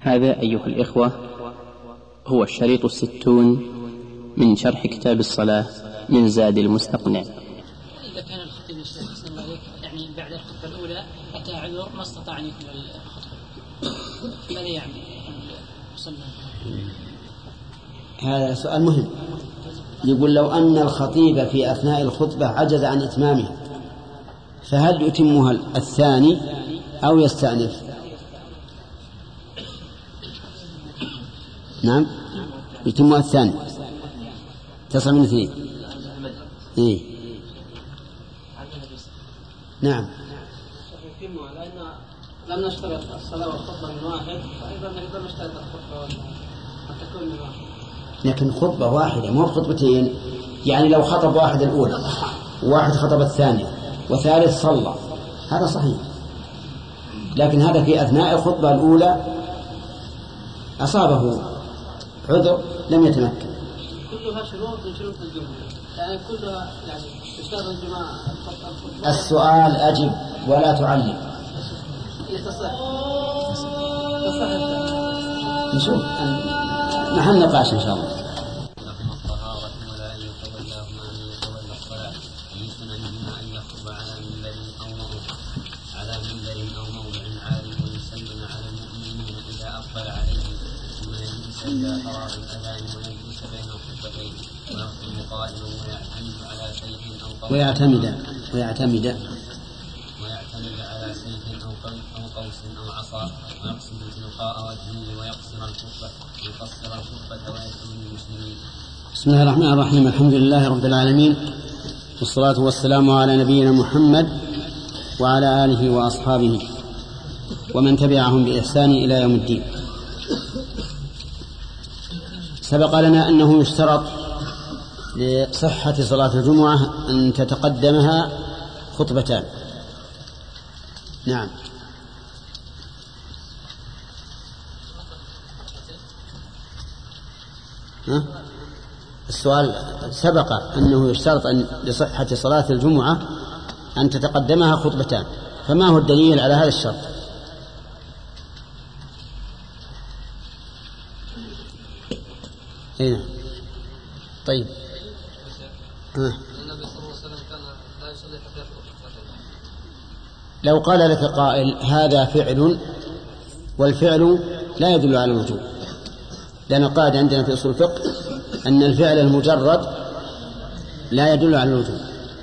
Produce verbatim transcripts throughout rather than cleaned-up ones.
هذا أيها الإخوة هو الشريط الستون من شرح كتاب الصلاة من زاد المستقنع. إذا كان الخطيب يعني بعد الخطبة الأولى أتى عذر ما استطاع أن يكمل الخطبة، ماذا يعمل؟ هذا سؤال مهم. يقول لو أن الخطيب في أثناء الخطبة عجز عن إتمامها فهل يتمها الثاني أو يستأنف؟ نعم يتمها الثاني، تصل من اثنين. إيه؟ نعم يتمها لأن لم نشترط الصلاة والخطبة من واحد، فأيضا نقدر نشترط الخطبة أن تكون من واحد. لكن خطبة واحدة مو خطبتين، يعني لو خطب واحد الأولى وواحد خطب الثانية وثالث صلى هذا صحيح، لكن هذا في أثناء الخطبة الأولى أصابه عذر لم يتمكن. كلها شروط من شروط الجمعة، يعني كلها يعني تشترط الجماعة. السؤال أجب ولا تعلم. يتصح تصح نشوف نحن نقاش إن شاء الله. ويعتمد ويعتمد ويعتمد على سيف أو قوس أو عصا ويقصد تلقاء وجهه ويقصر الكفة ويقصر الكفة ويدعو للمسلمين. بسم الله الرحمن الرحيم. الحمد لله رب العالمين، والصلاة والسلام على نبينا محمد وعلى آله وأصحابه ومن تبعهم بإحسان إلى يوم الدين. سبق لنا أنه يشترط لصحة صلاة الجمعة أن تتقدمها خطبتان. نعم. ها؟ السؤال سبق أنه يشترط أن لصحة صلاة الجمعة أن تتقدمها خطبتان، فما هو الدليل على هذا الشرط؟ هنا. طيب. ها. لو قال لك قائل هذا فعل والفعل لا يدل على الوجوب، لأن قاعدة عندنا في أصول الفقه أن الفعل المجرد لا يدل على الوجوب.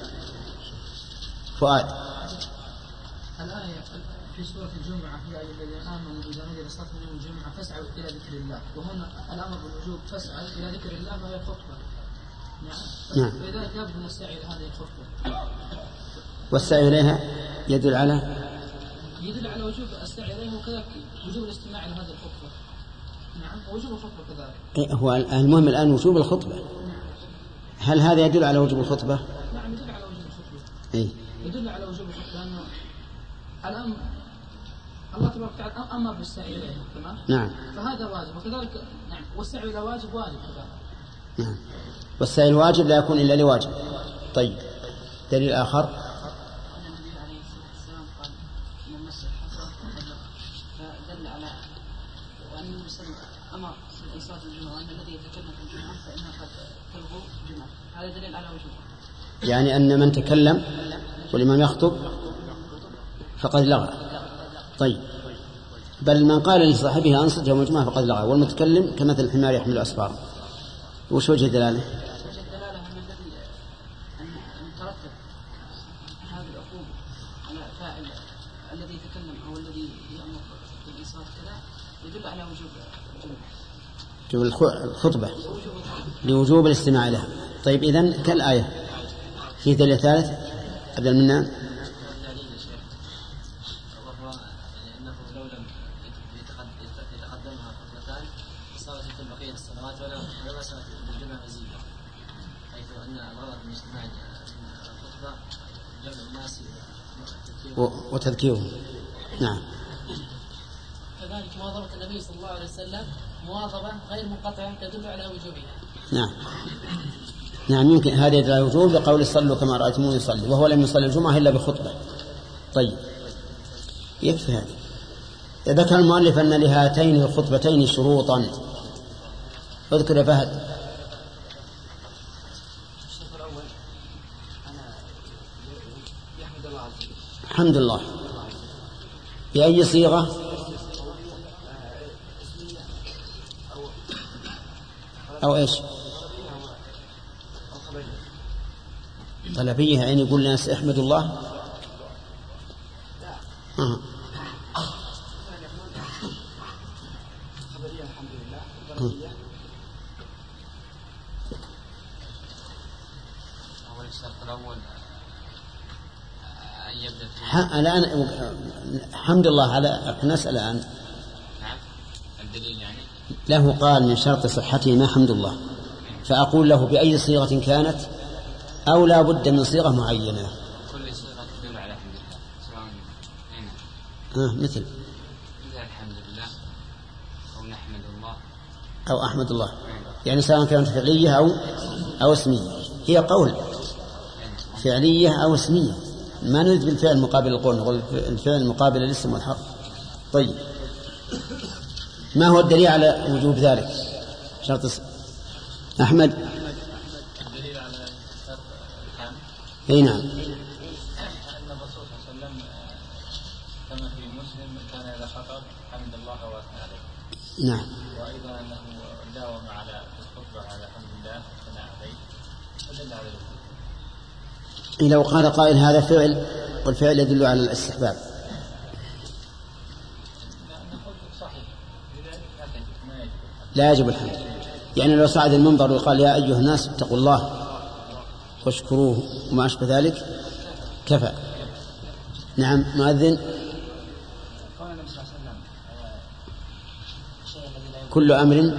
فؤاد. الآية في سورة الجمعة يا أيها الذين آمنوا إذا نودي للصلاة من يوم الجمعة فاسعوا إلى ذكر الله، وهنا الأمر بالوجوب فاسعوا إلى ذكر الله وهي الخطبة. نعم. فلذلك لابد من السعي إلى هذه الخطبة. والسعي إليها يدل على يدل على وجوب السعي إليها وكذلك وجوب الاستماع إلى هذه الخطبة. نعم. ووجوب الخطبة كذلك. إيه هو المهم الآن وجوب الخطبة. هل هذا يدل على وجوب الخطبة؟ نعم يدل على وجوب الخطبة. إيه؟ يدل على وجوب الخطبة لأنه الأمر الله تبارك وتعالى أمر بالسعي إليها، تمام؟ نعم. فهذا واجب وكذلك نعم والسعي إلى واجب واجب كذلك. نعم. والسعي الواجب لا يكون إلا لواجب. طيب. دليل آخر. النبي عليه الصلاة والسلام قال من مس الحصى فدل على وأن النبي صلى الله عليه وسلم أمر في صلاة الجمعة وأن الذي يتكلم في الجمعة فإنها قد تلغو الجمعة، هذا دليل على وجوبه. يعني أن من تكلم والإمام يخطب فقد لغى. طيب. بل من قال لصاحبه أنصت يوم الجمعة فقد لغى، والمتكلم كمثل الحمار يحمل أسفار. وش وجه الدلالة؟ وجه الدلالة أن الذي أن ترتب هذه العقوبة على فاعل الذي يتكلم أو الذي يأمر بالإنصات كذا يدل على وجوب وجوب الخطبة لوجوب الاستماع لها. طيب إذن كالآية في دليل ثالث عبد المنان. وتذكيره. نعم. كذلك مواظبة النبي صلى الله عليه وسلم مواظبة غير منقطعة تدل على وجوبها. نعم. نعم يمكن هذا يدل على الوجوب بقول صلوا كما رأيتموني يصلي، وهو لم يصلي الجمعة إلا بخطبة. طيب يكفي هذا. ذكر المؤلف أن لهاتين الخطبتين شروطا. اذكر يا فهد. الشرط الأول أنا يحمد الله عز وجل. الحمد لله. بأي صيغة؟ أو إيش؟ طلبية، يعني يقول الناس احمدوا الله. آه. الآن الحمد لله على نسأل الآن. نعم. الدليل يعني له قال من شرط صحته ما حمد الله، فأقول له بأي صيغة كانت أو لا بد من صيغة معينة. كل صيغة تدل على حمد الله سواء هنا آه مثل مثل الحمد لله أو نحمد الله أو أحمد الله، يعني سواء كانت فعلية أو أو اسمية. هي قول فعلية أو اسمية، ما نريد بالفعل مقابل القول، نقول الفعل مقابل الاسم والحرف. طيب ما هو الدليل على وجوب ذلك؟ شرط الس... أحمد. الدليل على شرط الحمد. أي نعم. أن الرسول صلى الله عليه وسلم كما في مسلم كان إذا خطب حمد الله وأثنى عليه. نعم. وأيضا أنه داوم على الخطبة على حمد الله وثناء عليه، فدل على الوجوب. لو قال قائل هذا فعل والفعل يدل على الاستحباب، لا يجب الحمد. يعني لو صعد المنبر وقال يا أيها الناس اتقوا الله واشكروه وما أشبه ذلك كفى. نعم. مؤذن. كل أمر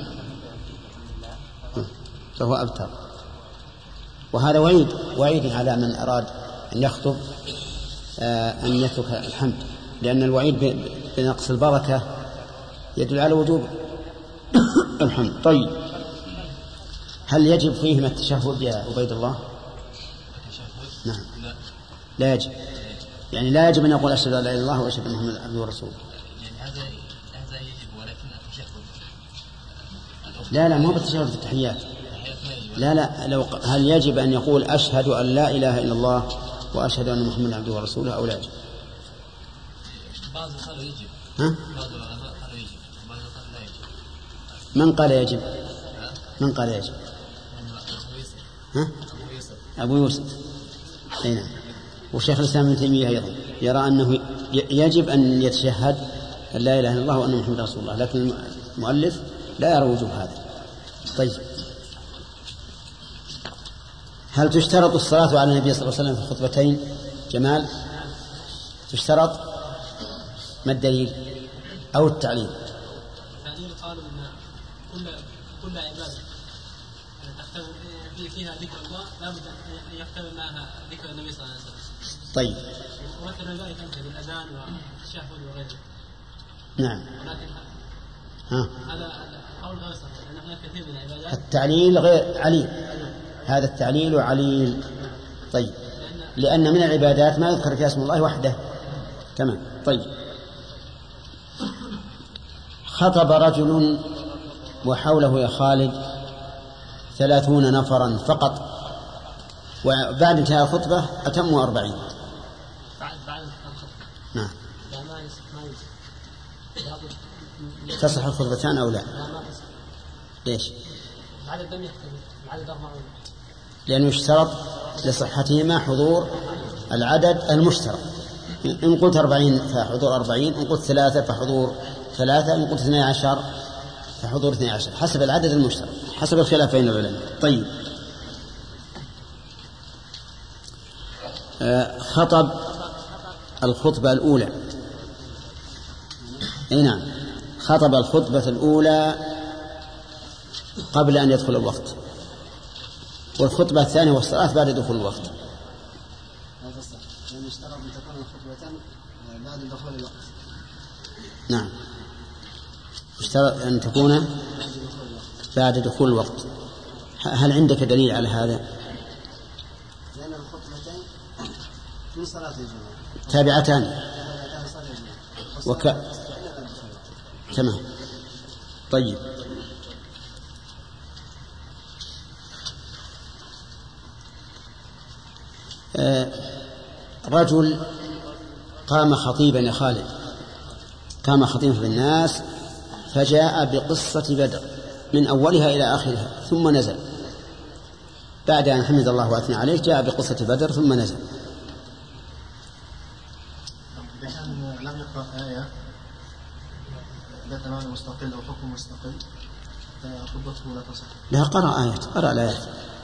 فهو أبتر. وهذا وعيد وعيد على من أراد أن يخطب آه أن يترك الحمد، لأن الوعيد بنقص البركة يدل على وجوب الحمد. طيب هل يجب فيهما التشهد يا عبيد الله؟ نعم. لا يجب، يعني لا يجب أن يقول أشهد أن لا إله إلا الله وأشهد أن محمدا عبده ورسوله. هذا هذا يجب، ولكن التشهد لا لا ما بالتشهد في التحيات. لا لا لو هل يجب أن يقول أشهد أن لا إله إلا الله وأشهد أن محمدا عبده ورسوله أو لا يجب؟ بعض قالوا يجب. ها؟ بعض العلماء قالوا يجب، بعض قالوا لا يجب. من قال يجب؟ من قال يجب؟ ها؟ أبو يوسف. أبو يوسف. أي نعم. وشيخ الإسلام ابن تيمية أيضا يرى أنه يجب أن يتشهد أن لا إله إلا الله وأن محمدا رسول الله، لكن المؤلف لا يرى وجوب هذا. طيب هل تشترط الصلاة على النبي صلى الله عليه وسلم في الخطبتين؟ جمال. تشترط؟ ما الدليل أو التعليل؟ التعليل قالوا أن كل كل عبادة تختم فيها ذكر الله لا بد أن يختم معها ذكر النبي صلى الله عليه وسلم. طيب. ومثل ذلك مثل الأذان والتشهد وغيره. نعم. ولكن ها. هذا قول غير صحيح، لأن هناك كثير من العبادات التعليل غير عليل، هذا التعليل عليل. طيب لأن من العبادات ما يذكر فيها اسم الله وحده كمان. طيب خطب رجل وحوله يا خالد ثلاثون نفرا فقط، وبعد انتهاء الخطبة أتموا أربعين. بعد بعد الخطبة. نعم. لا ما ما يصح. تصح الخطبتان أو لا؟ لا ما تصح. ليش؟ العدد لم يختلف، العدد أربعون. لأنه يشترط لصحتهما حضور العدد المشترك. إن قلت أربعين فحضور أربعين، إن قلت ثلاثة فحضور ثلاثة، إن قلت اثني عشر فحضور اثني عشر، حسب العدد المشترك، حسب الخلاف بين العلماء. طيب آه خطب الخطبة الأولى. أي نعم، خطب الخطبة الأولى قبل أن يدخل الوقت، والخطبة الثانية والصلاة بعد دخول الوقت. هذا صح، لأن اشترط أن تكون الخطبتان بعد دخول الوقت. نعم، اشترط أن تكون بعد دخول الوقت. هل عندك دليل على هذا؟ لأن الخطبتين من صلاة الجمعة تابعتان. وك... تمام. طيب آه رجل قام خطيبا يا خالد، قام خطيبا في الناس فجاء بقصة بدر من أولها إلى آخرها ثم نزل، بعد أن حمد الله وأثنى عليه جاء بقصة بدر ثم نزل. إذا كان لم يقرأ آية ذات معنى مستقل أو حكم مستقل فخطبته لا تصح. لا، قرأ آيات، قرأ الآيات،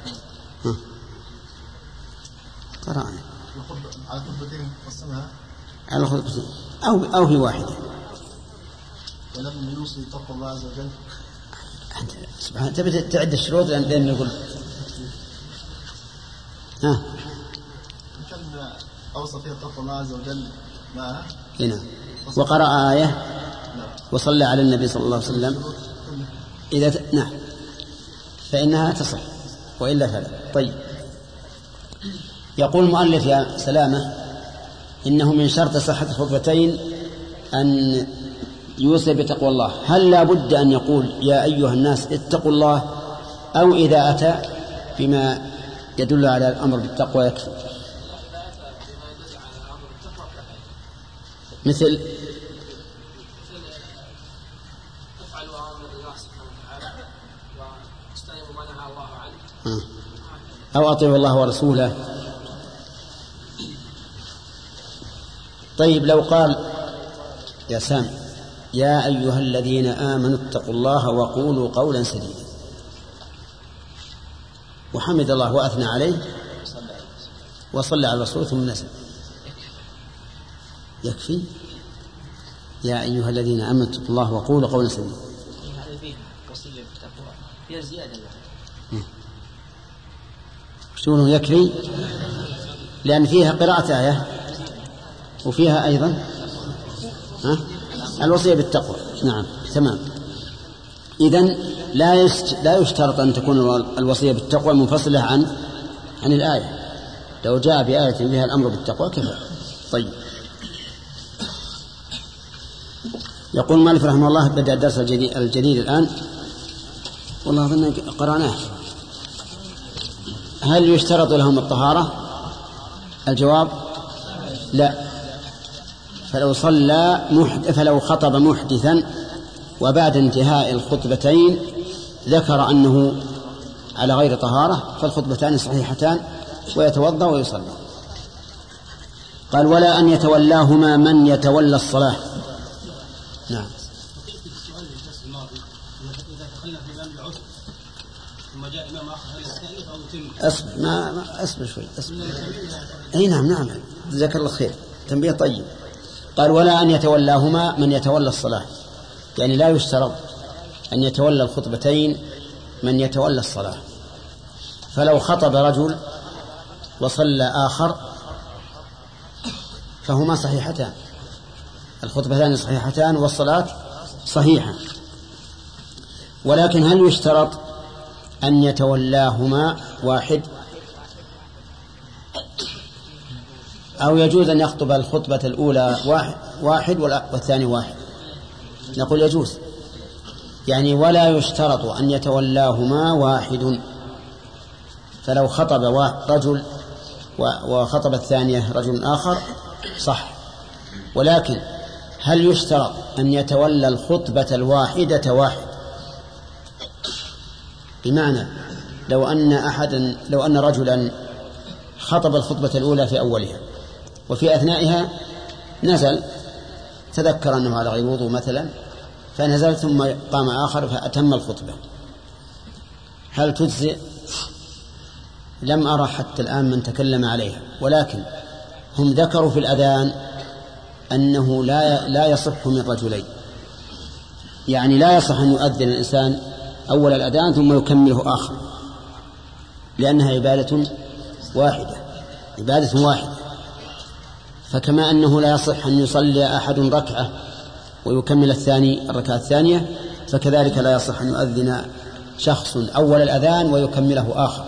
قرأ آيات على خطبتين قسمها على خطبتين أو أو في واحدة. ولم يوصي تقوى الله عز وجل. سبحان، تبي تعد الشروط لأن نقول ها كان أوصى فيها تقوى الله عز وجل معها هنا وقرأ آية وصلى على النبي صلى الله عليه وسلم إذا ت... نعم فإنها تصح وإلا فلا. طيب يقول المؤلف يا سلامة إنه من شرط صحة الخطبتين أن يوصي بتقوى الله. هل لا بد أن يقول يا أيها الناس اتقوا الله، أو إذا أتى بما يدل على الأمر بالتقوى يكفي؟ مثل افعلوا أوامر الله سبحانه وتعالى واجتنبوا ما نهى الله عنه، أو أطيعوا الله ورسوله. طيب لو قال يا سامي يا أيها الذين آمنوا اتقوا الله وقولوا قولا سديدا وحمد الله وأثنى عليه وصلى على الرسول ثم نزل، يكفي؟ يا أيها الذين آمنوا اتقوا الله وقولوا قولا سديدا. شنو يكفي؟ لأن فيها قراءة آية وفيها أيضا ها؟ الوصية بالتقوى. نعم تمام. إذن لا لا يشترط أن تكون الوصية بالتقوى منفصلة عن عن الآية. لو جاء بآية فيها الأمر بالتقوى كفى. طيب يقول مالك رحمه الله بدأ الدرس الجديد, الجديد الآن، والله أظن قرأناه. هل يشترط لهم الطهارة؟ الجواب لا. فلو صلى محد فلو خطب محدثا وبعد انتهاء الخطبتين ذكر أنه على غير طهارة فالخطبتان صحيحتان ويتوضأ ويصلي. قال ولا أن يتولاهما من يتولى الصلاة. نعم. أصبر ما, ما أصبر شوي أصبر. أي نعم نعم جزاك الله خير تنبيه طيب. قال ولا أن يتولاهما من يتولى الصلاة، يعني لا يشترط أن يتولى الخطبتين من يتولى الصلاة. فلو خطب رجل وصلى آخر فهما صحيحتان، الخطبتان صحيحتان والصلاة صحيحة. ولكن هل يشترط أن يتولاهما واحد، أو يجوز أن يخطب الخطبة الأولى واحد, واحد والثاني واحد؟ نقول يجوز، يعني ولا يشترط أن يتولاهما واحد. فلو خطب رجل وخطب الثانية رجل آخر صح. ولكن هل يشترط أن يتولى الخطبة الواحدة واحد؟ بمعنى لو أن أحدا لو أن رجلا خطب الخطبة الأولى في أولها وفي أثنائها نزل تذكر أنه على غير وضوء مثلا فنزل ثم قام آخر فأتم الخطبة، هل تجزئ؟ لم أرى حتى الآن من تكلم عليها، ولكن هم ذكروا في الأذان أنه لا لا يصح من رجلين، يعني لا يصح أن يؤذن الإنسان أول الأذان ثم يكمله آخر، لأنها عبادة واحدة عبادة واحدة. فكما أنه لا يصح أن يصلي أحد ركعة ويكمل الثاني الركعة الثانية، فكذلك لا يصح أن يؤذن شخص أول الأذان ويكمله آخر.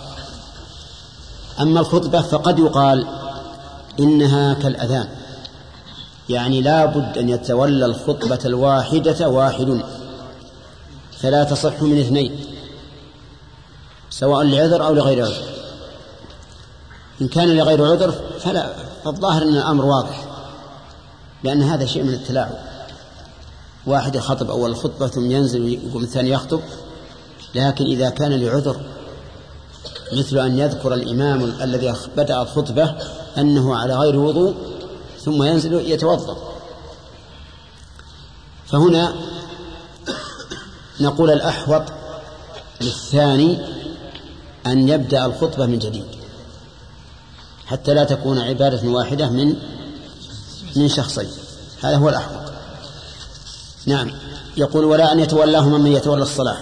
أما الخطبة فقد يقال إنها كالأذان، يعني لا بد أن يتولى الخطبة الواحدة واحد، فلا تصح من اثنين سواء لعذر أو لغير عذر. إن كان لغير عذر فلا، فالظاهر أن الأمر واضح، لأن هذا شيء من التلاعب. واحد يخطب أول الخطبة ثم ينزل ويقوم الثاني يخطب. لكن إذا كان لعذر مثل أن يذكر الإمام الذي بدأ الخطبة أنه على غير وضوء ثم ينزل يتوضأ، فهنا نقول الأحوط للثاني أن يبدأ الخطبة من جديد حتى لا تكون عبادة واحدة من من شخصين، هذا هو الأحوط. نعم. يقول ولا أن يتولاهما من يتولى الصلاة.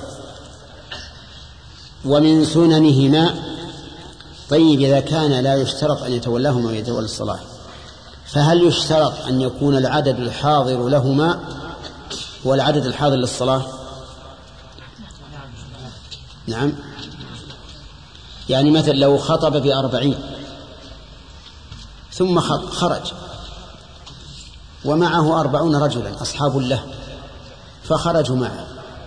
ومن سننهما، طيب إذا كان لا يشترط أن يتولاهما من يتولى الصلاة، فهل يشترط أن يكون العدد الحاضر لهما هو العدد الحاضر للصلاة؟ نعم. يعني مثل لو خطب بأربعين ثم خرج ومعه أربعون رجلا أصحاب له فخرجوا معه،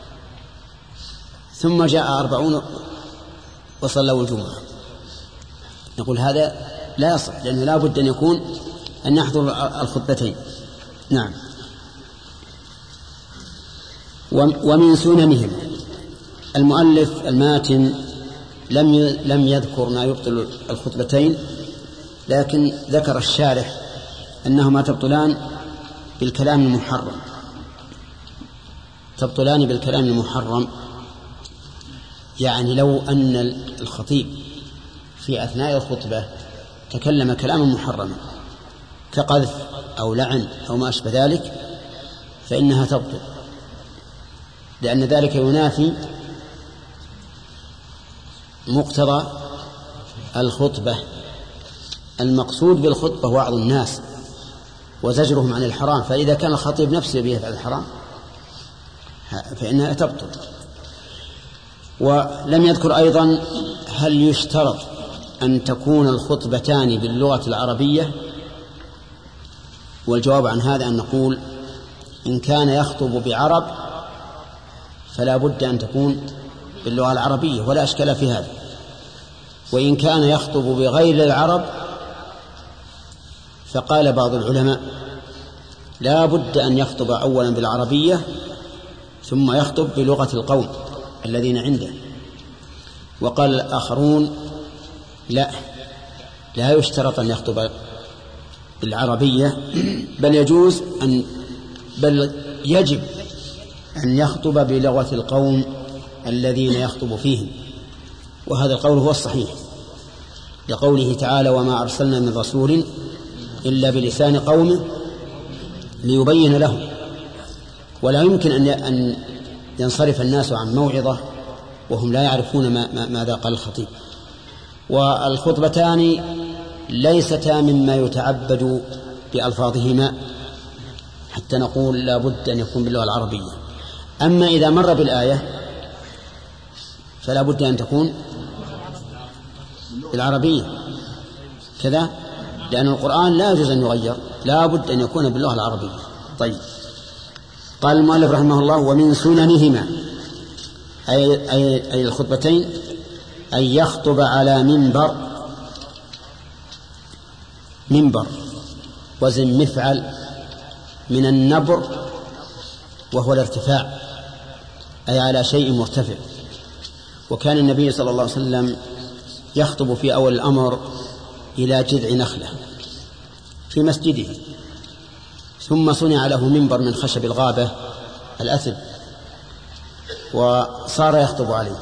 ثم جاء أربعون وصلوا الجمعة، نقول هذا لا يصح، لأنه لا بد أن يكون أن يحضر الخطبتين. نعم. ومن سننهم، المؤلف الماتن لم لم يذكر ما يبطل الخطبتين، لكن ذكر الشارح أنهما تبطلان بالكلام المحرم، تبطلان بالكلام المحرم. يعني لو أن الخطيب في أثناء الخطبة تكلم كلاما محرما كقذف أو لعن أو ما أشبه ذلك فإنها تبطل، لأن ذلك ينافي مقتضى الخطبة. المقصود بالخطبة وعظ الناس وزجرهم عن الحرام، فإذا كان الخطيب نفسه يفعل الحرام فإنها تبطل. ولم يذكر أيضا هل يشترط أن تكون الخطبتان باللغة العربية، والجواب عن هذا أن نقول إن كان يخطب بعرب فلا بد أن تكون باللغة العربية ولا أشكال في هذا، وإن كان يخطب بغير العرب فقال بعض العلماء لا بد أن يخطب أولا بالعربية ثم يخطب بلغة القوم الذين عنده. وقال الآخرون لا لا يشترط أن يخطب بالعربية، بل يجوز أن بل يجب أن يخطب بلغة القوم الذين يخطب فيهم، وهذا القول هو الصحيح لقوله تعالى وما أرسلنا من رسول إلا بلسان قومه ليبين لهم. ولا يمكن أن ينصرف الناس عن موعظة وهم لا يعرفون ما ماذا قال الخطيب. والخطبتان ليستا مما يتعبد بألفاظهما حتى نقول لا بد أن يكون باللغة العربية. أما إذا مر بالآية فلا بد أن تكون بالعربية كذا، لأن القرآن لا يجوز أن يغير، لا بد أن يكون باللغة العربية. طيب. قال المؤلف رحمه الله ومن سننهما أي, أي, أي الخطبتين أن يخطب على منبر، منبر وزن مفعل من النبر وهو الارتفاع، أي على شيء مرتفع. وكان النبي صلى الله عليه وسلم يخطب في أول الأمر إلى جذع نخلة في مسجده، ثم صنع له منبر من خشب الغابة الأثب وصار يخطب عليه.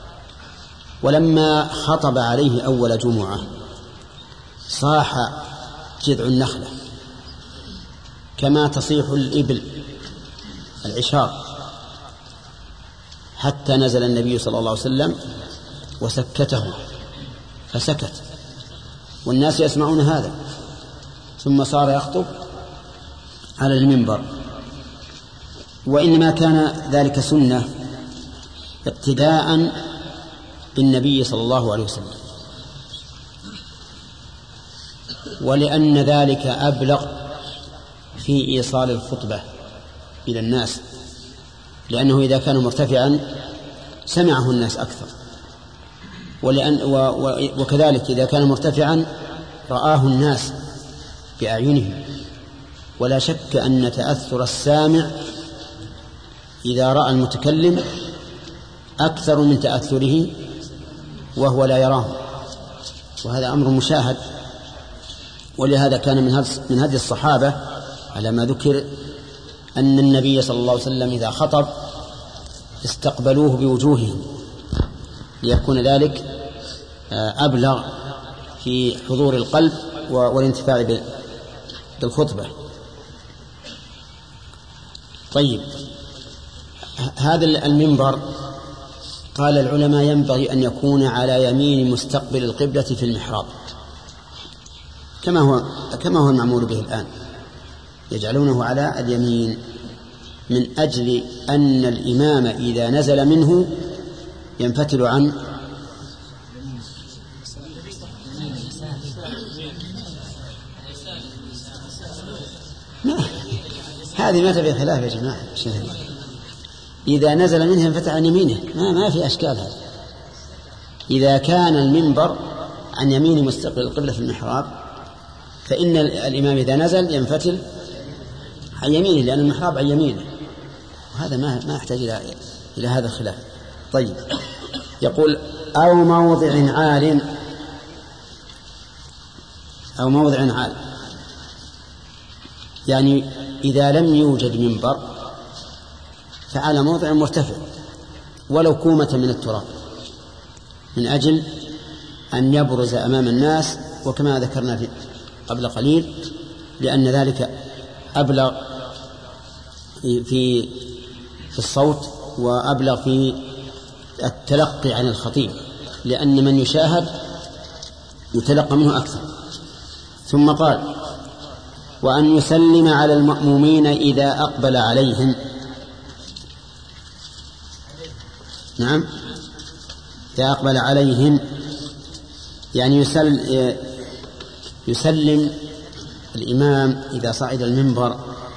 ولما خطب عليه أول جمعة صاح جذع النخلة كما تصيح الإبل العشار، حتى نزل النبي صلى الله عليه وسلم وسكته فسكت والناس يسمعون هذا، ثم صار يخطب على المنبر. وإنما كان ذلك سنة اقتداء بالنبي صلى الله عليه وسلم، ولأن ذلك أبلغ في إيصال الخطبة إلى الناس، لأنه إذا كان مرتفعا سمعه الناس أكثر، ولأن و و وكذلك إذا كان مرتفعا رآه الناس بأعينهم. ولا شك أن تأثر السامع إذا رأى المتكلم أكثر من تأثره وهو لا يراه، وهذا أمر مشاهد. ولهذا كان من هدي الصحابة على ما ذكر أن النبي صلى الله عليه وسلم إذا خطب استقبلوه بوجوههم ليكون ذلك أبلغ في حضور القلب والانتفاع بالخطبة. طيب، هذا المنبر قال العلماء ينبغي أن يكون على يمين مستقبل القبلة في المحراب، كما هو كما هو المعمول به الآن، يجعلونه على اليمين من أجل أن الإمام إذا نزل منه ينفتل عن هذه ما تبي خلاف يا جماعة. إذا نزل منه ينفتح عن يمينه، ما ما في أشكال. هذا إذا كان المنبر عن يمين مستقبل القبلة في المحراب فإن الإمام إذا نزل ينفتل عن يمينه، لأن المحراب عن يمينه، وهذا ما ما يحتاج إلى إلى هذا الخلاف. طيب، يقول أو موضع عال أو موضع عال، يعني إذا لم يوجد منبر فعلى موضع مرتفع ولو كومة من التراب، من أجل أن يبرز أمام الناس، وكما ذكرنا في قبل قليل لأن ذلك أبلغ في في الصوت وأبلغ في التلقي عن الخطيب، لأن من يشاهد يتلقى منه أكثر. ثم قال وأن يسلم على المأمومين إذا أقبل عليهم. نعم، إذا أقبل عليهم يعني يسل يسلم الإمام إذا صعد المنبر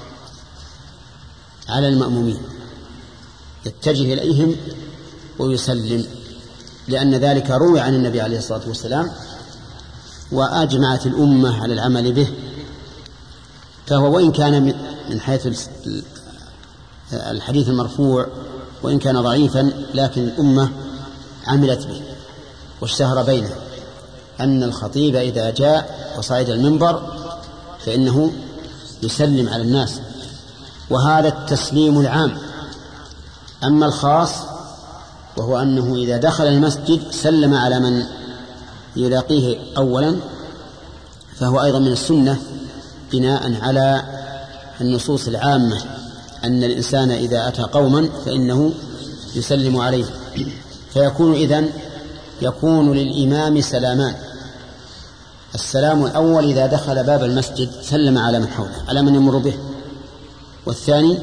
على المأمومين، يتجه إليهم ويسلم، لأن ذلك روي عن النبي عليه الصلاة والسلام وأجمعت الأمة على العمل به. فهو وإن كان من حيث الحديث المرفوع وإن كان ضعيفا، لكن الأمة عملت به واشتهر بينه أن الخطيب إذا جاء وصعد المنبر فإنه يسلم على الناس، وهذا التسليم العام. أما الخاص وهو أنه إذا دخل المسجد سلم على من يلاقيه أولا، فهو أيضا من السنة بناء على النصوص العامة أن الإنسان إذا أتى قوما فإنه يسلم عليه. فيكون إذن يكون للإمام سلامان: السلام الأول إذا دخل باب المسجد سلم على من حوله، على من يمر به، والثاني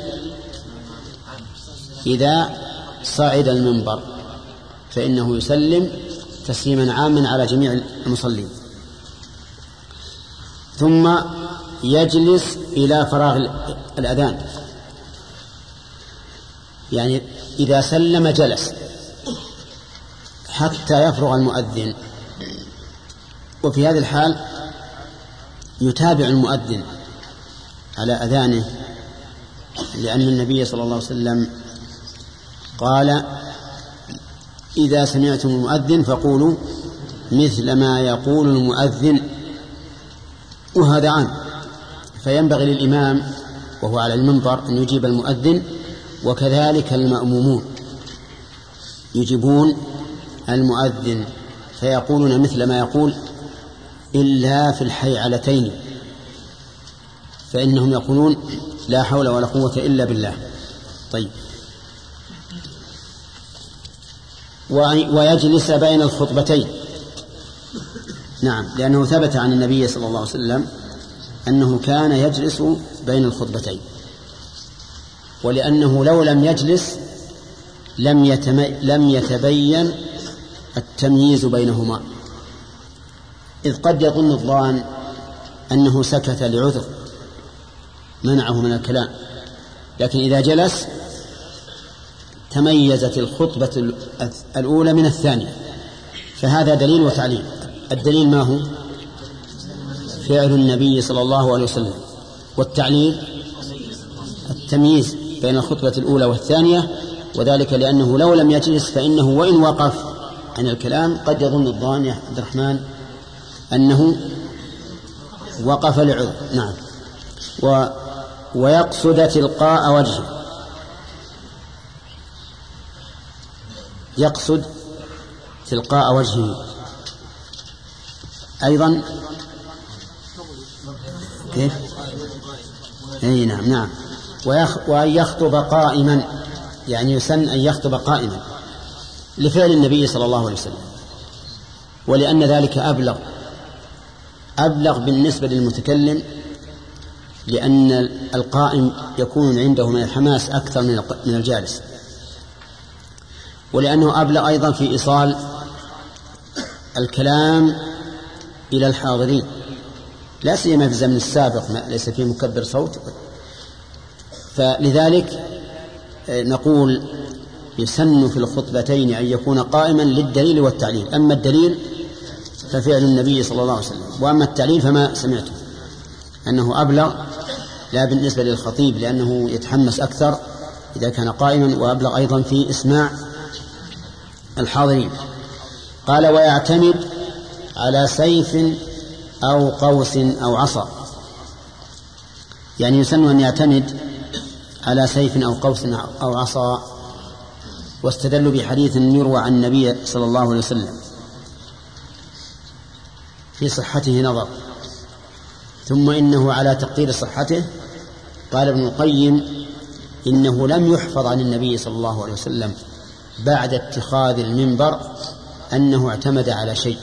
إذا صعد المنبر فإنه يسلم تسليما عاما على جميع المصلين. ثم يجلس إلى فراغ الأذان، يعني إذا سلم جلس حتى يفرغ المؤذن، وفي هذه الحال يتابع المؤذن على أذانه، لأن النبي صلى الله عليه وسلم قال: إذا سمعتم المؤذن فقولوا مثل ما يقول المؤذن. وهذا عام، فينبغي للإمام وهو على المنبر أن يجيب المؤذن، وكذلك المأمومون يجيبون المؤذن فيقولون مثل ما يقول، إلا في الحيعلتين فإنهم يقولون لا حول ولا قوة إلا بالله. طيب، ويجلس بين الخطبتين. نعم، لأنه ثبت عن النبي صلى الله عليه وسلم أنه كان يجلس بين الخطبتين، ولأنه لو لم يجلس لم, يتم... لم يتبين التمييز بينهما، إذ قد يظن الظان أنه سكت لعذر، منعه من الكلام، لكن إذا جلس تميزت الخطبة الأولى من الثانية، فهذا دليل وتعليل. الدليل ما هو؟ فعل النبي صلى الله عليه وسلم، والتعليل التمييز بين الخطبة الأولى والثانية، وذلك لأنه لو لم يجلس فإنه وإن وقف عن الكلام قد يظن الظان يا عبد الرحمن أنه وقف لعذر. نعم. و ويقصد تلقاء وجهه، يقصد تلقاء وجهه أيضا كيف؟ أي نعم نعم. وأن يخطب قائما، يعني يسن أن يخطب قائما لفعل النبي صلى الله عليه وسلم، ولأن ذلك أبلغ أبلغ بالنسبة للمتكلم، لأن القائم يكون عنده من الحماس أكثر من الجالس، ولأنه أبلغ أيضا في إيصال الكلام إلى الحاضرين، لا سيما في الزمن السابق ليس فيه مكبر صوت. فلذلك نقول يسن في الخطبتين أن يكون قائما للدليل والتعليل. أما الدليل ففعل النبي صلى الله عليه وسلم، وأما التعليل فما سمعته أنه أبلغ، لا بالنسبة للخطيب لأنه يتحمس أكثر إذا كان قائما، وأبلغ أيضا في إسماع الحاضرين. قال ويعتمد على سيف أو قوس أو عصا، يعني يسن أن يعتمد على سيف أو قوس أو عصا. واستدلوا بحديث يروى عن النبي صلى الله عليه وسلم في صحته نظر، ثم إنه على تقدير صحته قال ابن القيم إنه لم يحفظ عن النبي صلى الله عليه وسلم بعد اتخاذ المنبر أنه اعتمد على شيء.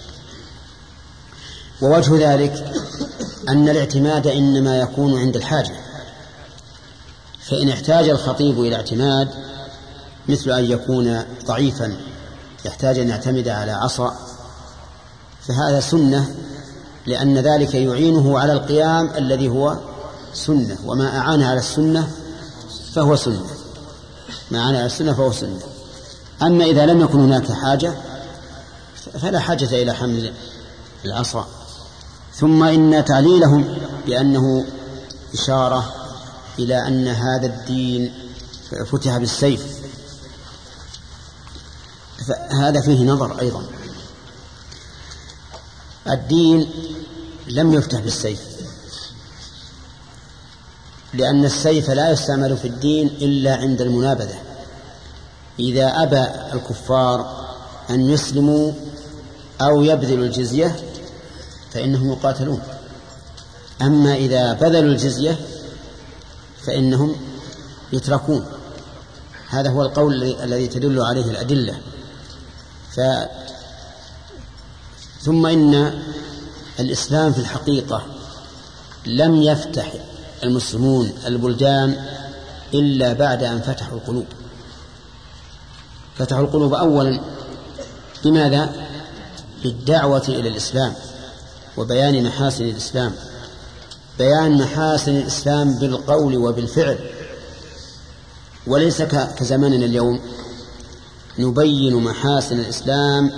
ووجه ذلك أن الاعتماد إنما يكون عند الحاجة، فإن احتاج الخطيب إلى اعتماد مثل أن يكون ضعيفا يحتاج أن يعتمد على عصا فهذا سنة، لأن ذلك يعينه على القيام الذي هو سنة، وما أعان على السنة فهو سنة، ما أعان على السنة فهو سنة. أما إذا لم يكن هناك حاجة فلا حاجة إلى حمل العصا. ثم إن تعليلهم بأنه إشارة إلى أن هذا الدين فتح بالسيف، فهذا فيه نظر أيضا. الدين لم يفتح بالسيف، لأن السيف لا يستعمل في الدين إلا عند المنابذة، إذا أبى الكفار أن يسلموا أو يبذلوا الجزية فإنهم يقاتلون، أما إذا بذلوا الجزية فإنهم يتركون. هذا هو القول الذي تدل عليه الأدلة. ف... ثم إن الإسلام في الحقيقة لم يفتح المسلمون البلدان إلا بعد أن فتحوا القلوب. فتحوا القلوب أولا بماذا؟ بالدعوة إلى الإسلام وبيان محاسن الإسلام، بيان محاسن الإسلام بالقول وبالفعل، وليس كزماننا اليوم نبين محاسن الإسلام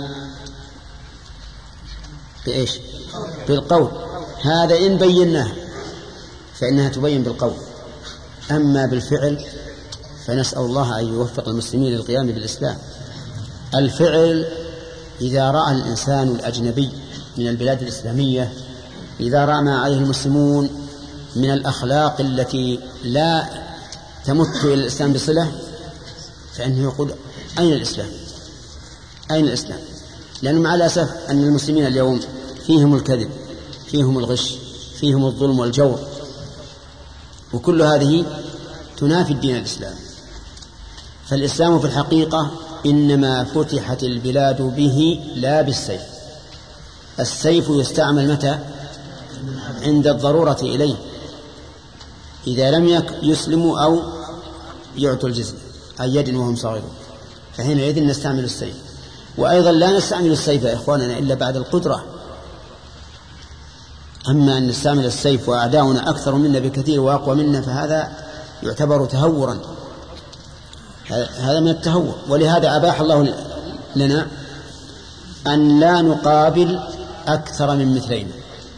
بإيش؟ بالقول. هذا إن بيناه فإنها تبين بالقول، أما بالفعل فنسأل الله أن يوفق المسلمين للقيام بالإسلام. الفعل إذا رأى الإنسان الأجنبي من البلاد الإسلامية، إذا رأى ما عليه المسلمون من الأخلاق التي لا تمت إلى الإسلام بصلة، فإنه يقول أين الإسلام؟ أين الإسلام؟ لأنه مع الأسف أن المسلمين اليوم فيهم الكذب، فيهم الغش، فيهم الظلم والجور، وكل هذه تنافي الدين الإسلامي. فالإسلام في الحقيقة إنما فتحت البلاد به لا بالسيف. السيف يستعمل متى؟ عند الضرورة إليه، إذا لم يسلموا أو يعطوا الجزية عن يد وهم صاغرون، فحينئذ نستعمل السيف. وأيضا لا نستعمل السيف يا إخواننا إلا بعد القدرة، أما أن نستعمل السيف وأعداؤنا أكثر منا بكثير وأقوى منا فهذا يعتبر تهورا، هذا من التهور. ولهذا أباح الله لنا أن لا نقابل أكثر من مثلين.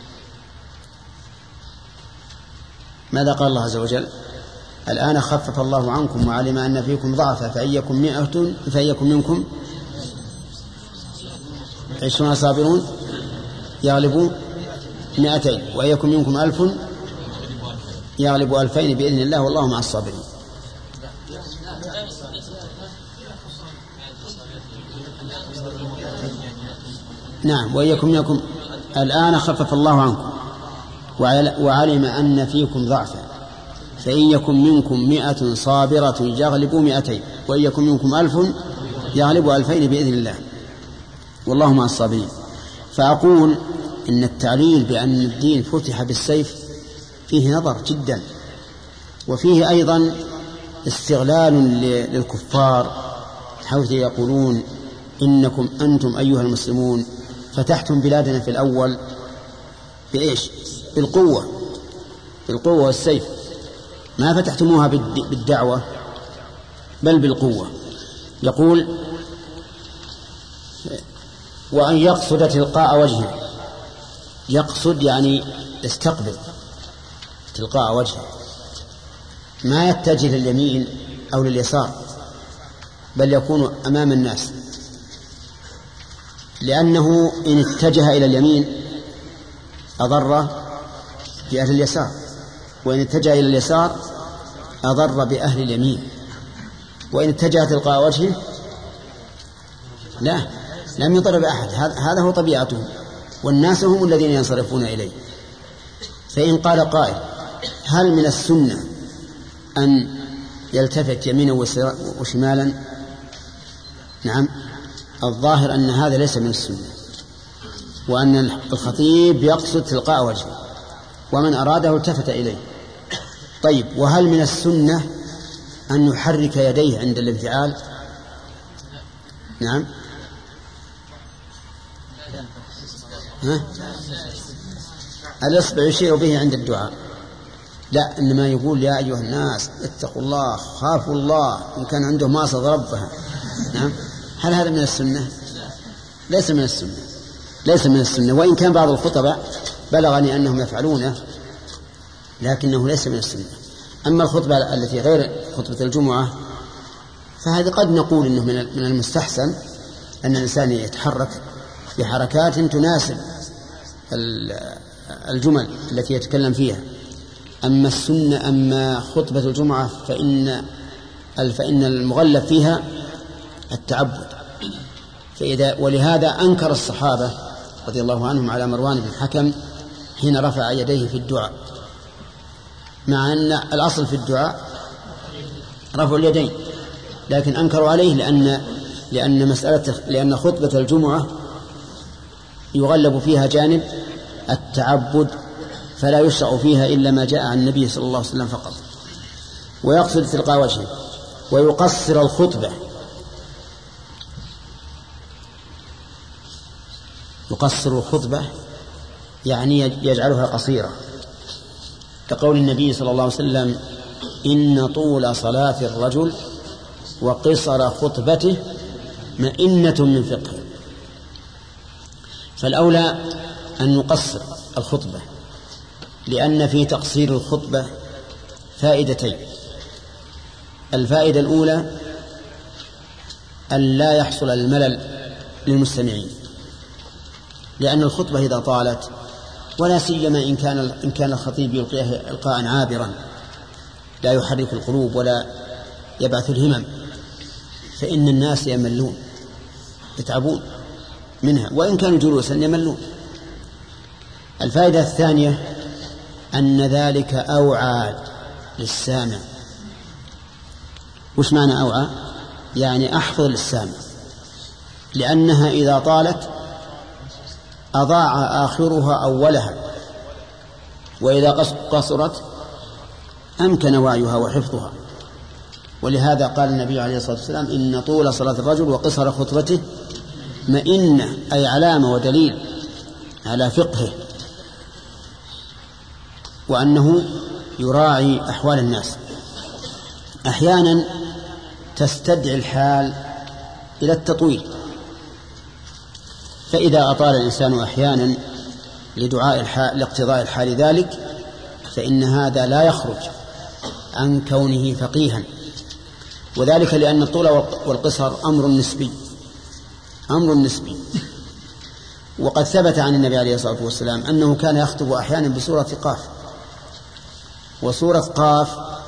ماذا قال الله عز وجل؟ الآن خفف الله عنكم وعلم أن فيكم ضعفا فإن يكن مئة فإن يكن منكم عشرون صابرون يغلبوا مئتين وإن يكن منكم ألف يغلبوا ألفين بإذن الله والله مع الصابرين. نعم، وإن يكن منكم الآن خفف الله عنكم وعلم أن فيكم ضعفا فإن يكن منكم مئة صابرة يغلبوا مئتين وإن يكن منكم ألف يغلبوا ألفين بإذن الله والله مع الصابرين. فأقول إن التعليل بأن الدين فتح بالسيف فيه نظر جدا، وفيه أيضا استغلال للكفار حيث يقولون إنكم أنتم أيها المسلمون فتحتم بلادنا في الأول بإيش؟ بالقوة، بالقوة والسيف، ما فتحتموها بالدعوة بل بالقوة. يقول وأن يقصد تلقاء وجهه، يقصد يعني يستقبل تلقاء وجهه، ما يتجه لليمين أو لليسار بل يكون أمام الناس، لأنه إن اتجه إلى اليمين أضر بأهل اليسار، وإن اتجه إلى اليسار أضر بأهل اليمين، وإن اتجه تلقاء وجهه لا لم يضر بأحد. هذا هو طبيعته، والناس هم الذين ينصرفون إليه. فإن قال قائل هل من السنة أن يلتفت يمينا وشمالا؟ نعم، الظاهر أن هذا ليس من السنة، وأن الخطيب يقصد تلقاء وجهه ومن أراده التفت إليه. طيب، وهل من السنة أن يحرك يديه عند الانفعال؟ نعم. ها؟ الإصبع يشير به عند الدعاء، لا، إنما يقول يا أيها الناس اتقوا الله خافوا الله إن كان عنده ماصد ربها. نعم، هل هذا من السنة؟ ليس من السنة، ليس من السنة، وإن كان بعض الخطباء بلغني أنهم يفعلونه لكنه ليس من السنة. أما الخطبة التي غير خطبة الجمعة فهذا قد نقول إنه من المستحسن أن الإنسان يتحرك بحركات تناسب الجمل التي يتكلم فيها. أما السنة أما خطبة الجمعة فإن فإن المغلب فيها التعبد. فإذا ولهذا أنكر الصحابة رضي الله عنهم على مروان بن الحكم حين رفع يديه في الدعاء، مع أن الأصل في الدعاء رفع اليدين، لكن أنكروا عليه لأن لأن مسألة لأن خطبة الجمعة يغلب فيها جانب التعبد، فلا يشرع فيها إلا ما جاء عن النبي صلى الله عليه وسلم فقط. ويقصد تلقاء وجهه ويقصر الخطبة، يقصر الخطبة يعني يجعلها قصيرة، كقول النبي صلى الله عليه وسلم إن طول صلاة الرجل وقصر خطبته مئنة من فقه. فالأولى أن نقصر الخطبة، لأن في تقصير الخطبة فائدتين. الفائدة الأولى أن لا يحصل الملل للمستمعين، لأن الخطبة إذا طالت ولا سيما إن كان إن كان الخطيب يلقيها إلقاء عابرا لا يحرك القلوب ولا يبعث الهمم، فإن الناس يملون يتعبون منها، وإن كانوا جلوسا يملون. الفائدة الثانية أن ذلك أوعى للسامع. وش معنى أوعى؟ يعني أحفظ للسامع، لأنها إذا طالت أضاع آخرها أولها، وإذا قصرت أمكن وعيها وحفظها. ولهذا قال النبي عليه الصلاة والسلام إن طول صلاة الرجل وقصر خطبته مئنة، أي علامة ودليل على فقهه وأنه يراعي أحوال الناس. أحيانا تستدعي الحال إلى التطويل، فإذا أطال الإنسان أحيانا لدعاء الحال لاقتضاء الحال ذلك فإن هذا لا يخرج عن كونه فقيها، وذلك لأن الطول والقصر أمر نسبي أمر نسبي وقد ثبت عن النبي عليه الصلاة والسلام أنه كان يخطب أحيانا بسورة قاف، وسورة قاف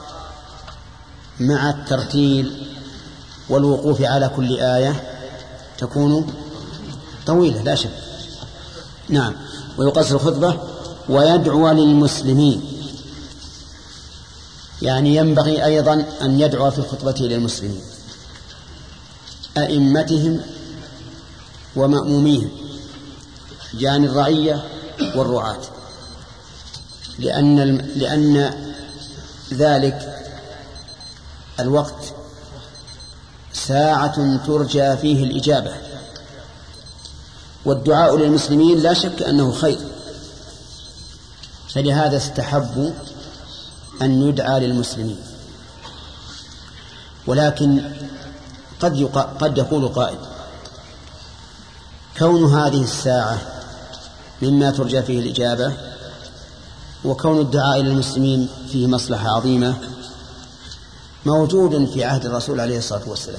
مع الترتيل والوقوف على كل آية تكون طويلة لا شك. نعم. ويقصر الخطبة ويدعو للمسلمين، يعني ينبغي أيضا أن يدعو في خطبته للمسلمين أئمتهم ومأموميهم جان الرعية والرعاة، لأن لأن ذلك الوقت ساعة ترجى فيه الإجابة، والدعاء للمسلمين لا شك أنه خير، فلهذا استحبوا أن يدعى للمسلمين. ولكن قد قد يقول قائل كون هذه الساعة مما ترجى فيه الإجابة وكون الدعاء للمسلمين فيه مصلحة عظيمة موجود في عهد الرسول عليه الصلاة والسلام،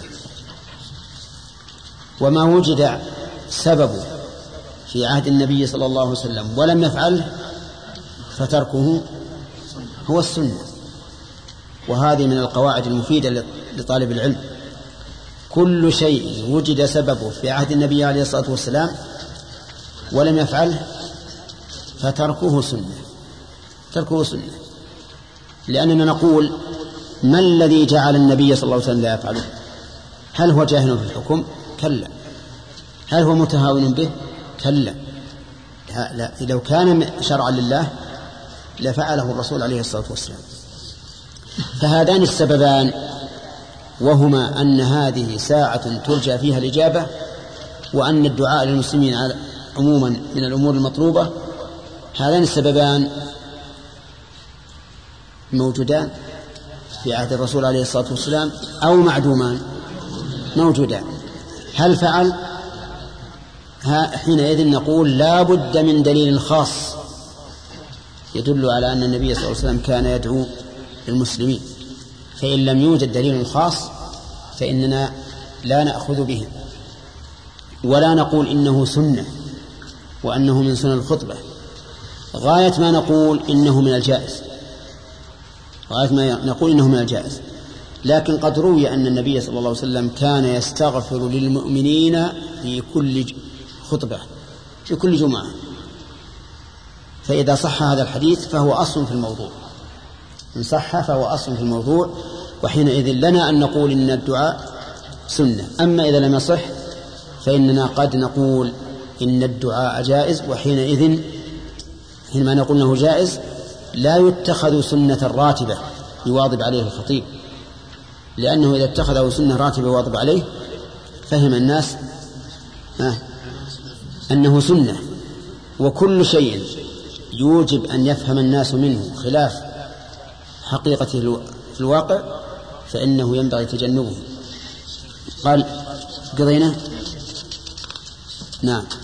وما وجد سبب في عهد النبي صلى الله عليه وسلم ولم يفعله فتركه هو السنة. وهذه من القواعد المفيدة لطالب العلم، كل شيء وجد سببه في عهد النبي عليه الصلاة والسلام ولم يفعله فتركه سنة تركه سنة لأننا نقول ما الذي جعل النبي صلى الله عليه وسلم لا يفعله؟ هل هو جاهل في الحكم؟ كلا. هل هو متهاون به؟ كلا. لا، لو كان شرعا لله لفعله الرسول عليه الصلاة والسلام. فهذان السببان وهما أن هذه ساعة ترجى فيها الإجابة، وأن الدعاء للمسلمين عموما من الأمور المطلوبة، هذان السببان موجودان في عهد الرسول عليه الصلاة والسلام أو معدومان؟ موجودان. هل فعل؟ حينئذ نقول لا بد من دليل خاص يدل على أن النبي صلى الله عليه وسلم كان يدعو للمسلمين، فإن لم يوجد دليل خاص فإننا لا نأخذ به ولا نقول إنه سنة وأنه من سنن الخطبة. غاية ما نقول إنه من الجائز غاية ما نقول إنه من الجائز لكن قد روي أن النبي صلى الله عليه وسلم كان يستغفر للمؤمنين في كل خطبة في كل جمعة، فإذا صح هذا الحديث فهو أصل في الموضوع، إن صح فهو أصل في الموضوع، وحينئذ لنا أن نقول إن الدعاء سنة. أما إذا لم يصح فإننا قد نقول إن الدعاء جائز، وحينئذ حينما نقول أنه جائز لا يتخذ سنة راتبة يواظب عليه الخطيب، لأنه إذا اتخذه سنة راتبة يواظب عليه فهم الناس آه أنه سنة، وكل شيء يوجب أن يفهم الناس منه خلاف حقيقته في الواقع فإنه ينبغي تجنبه. قال قضينا. نعم.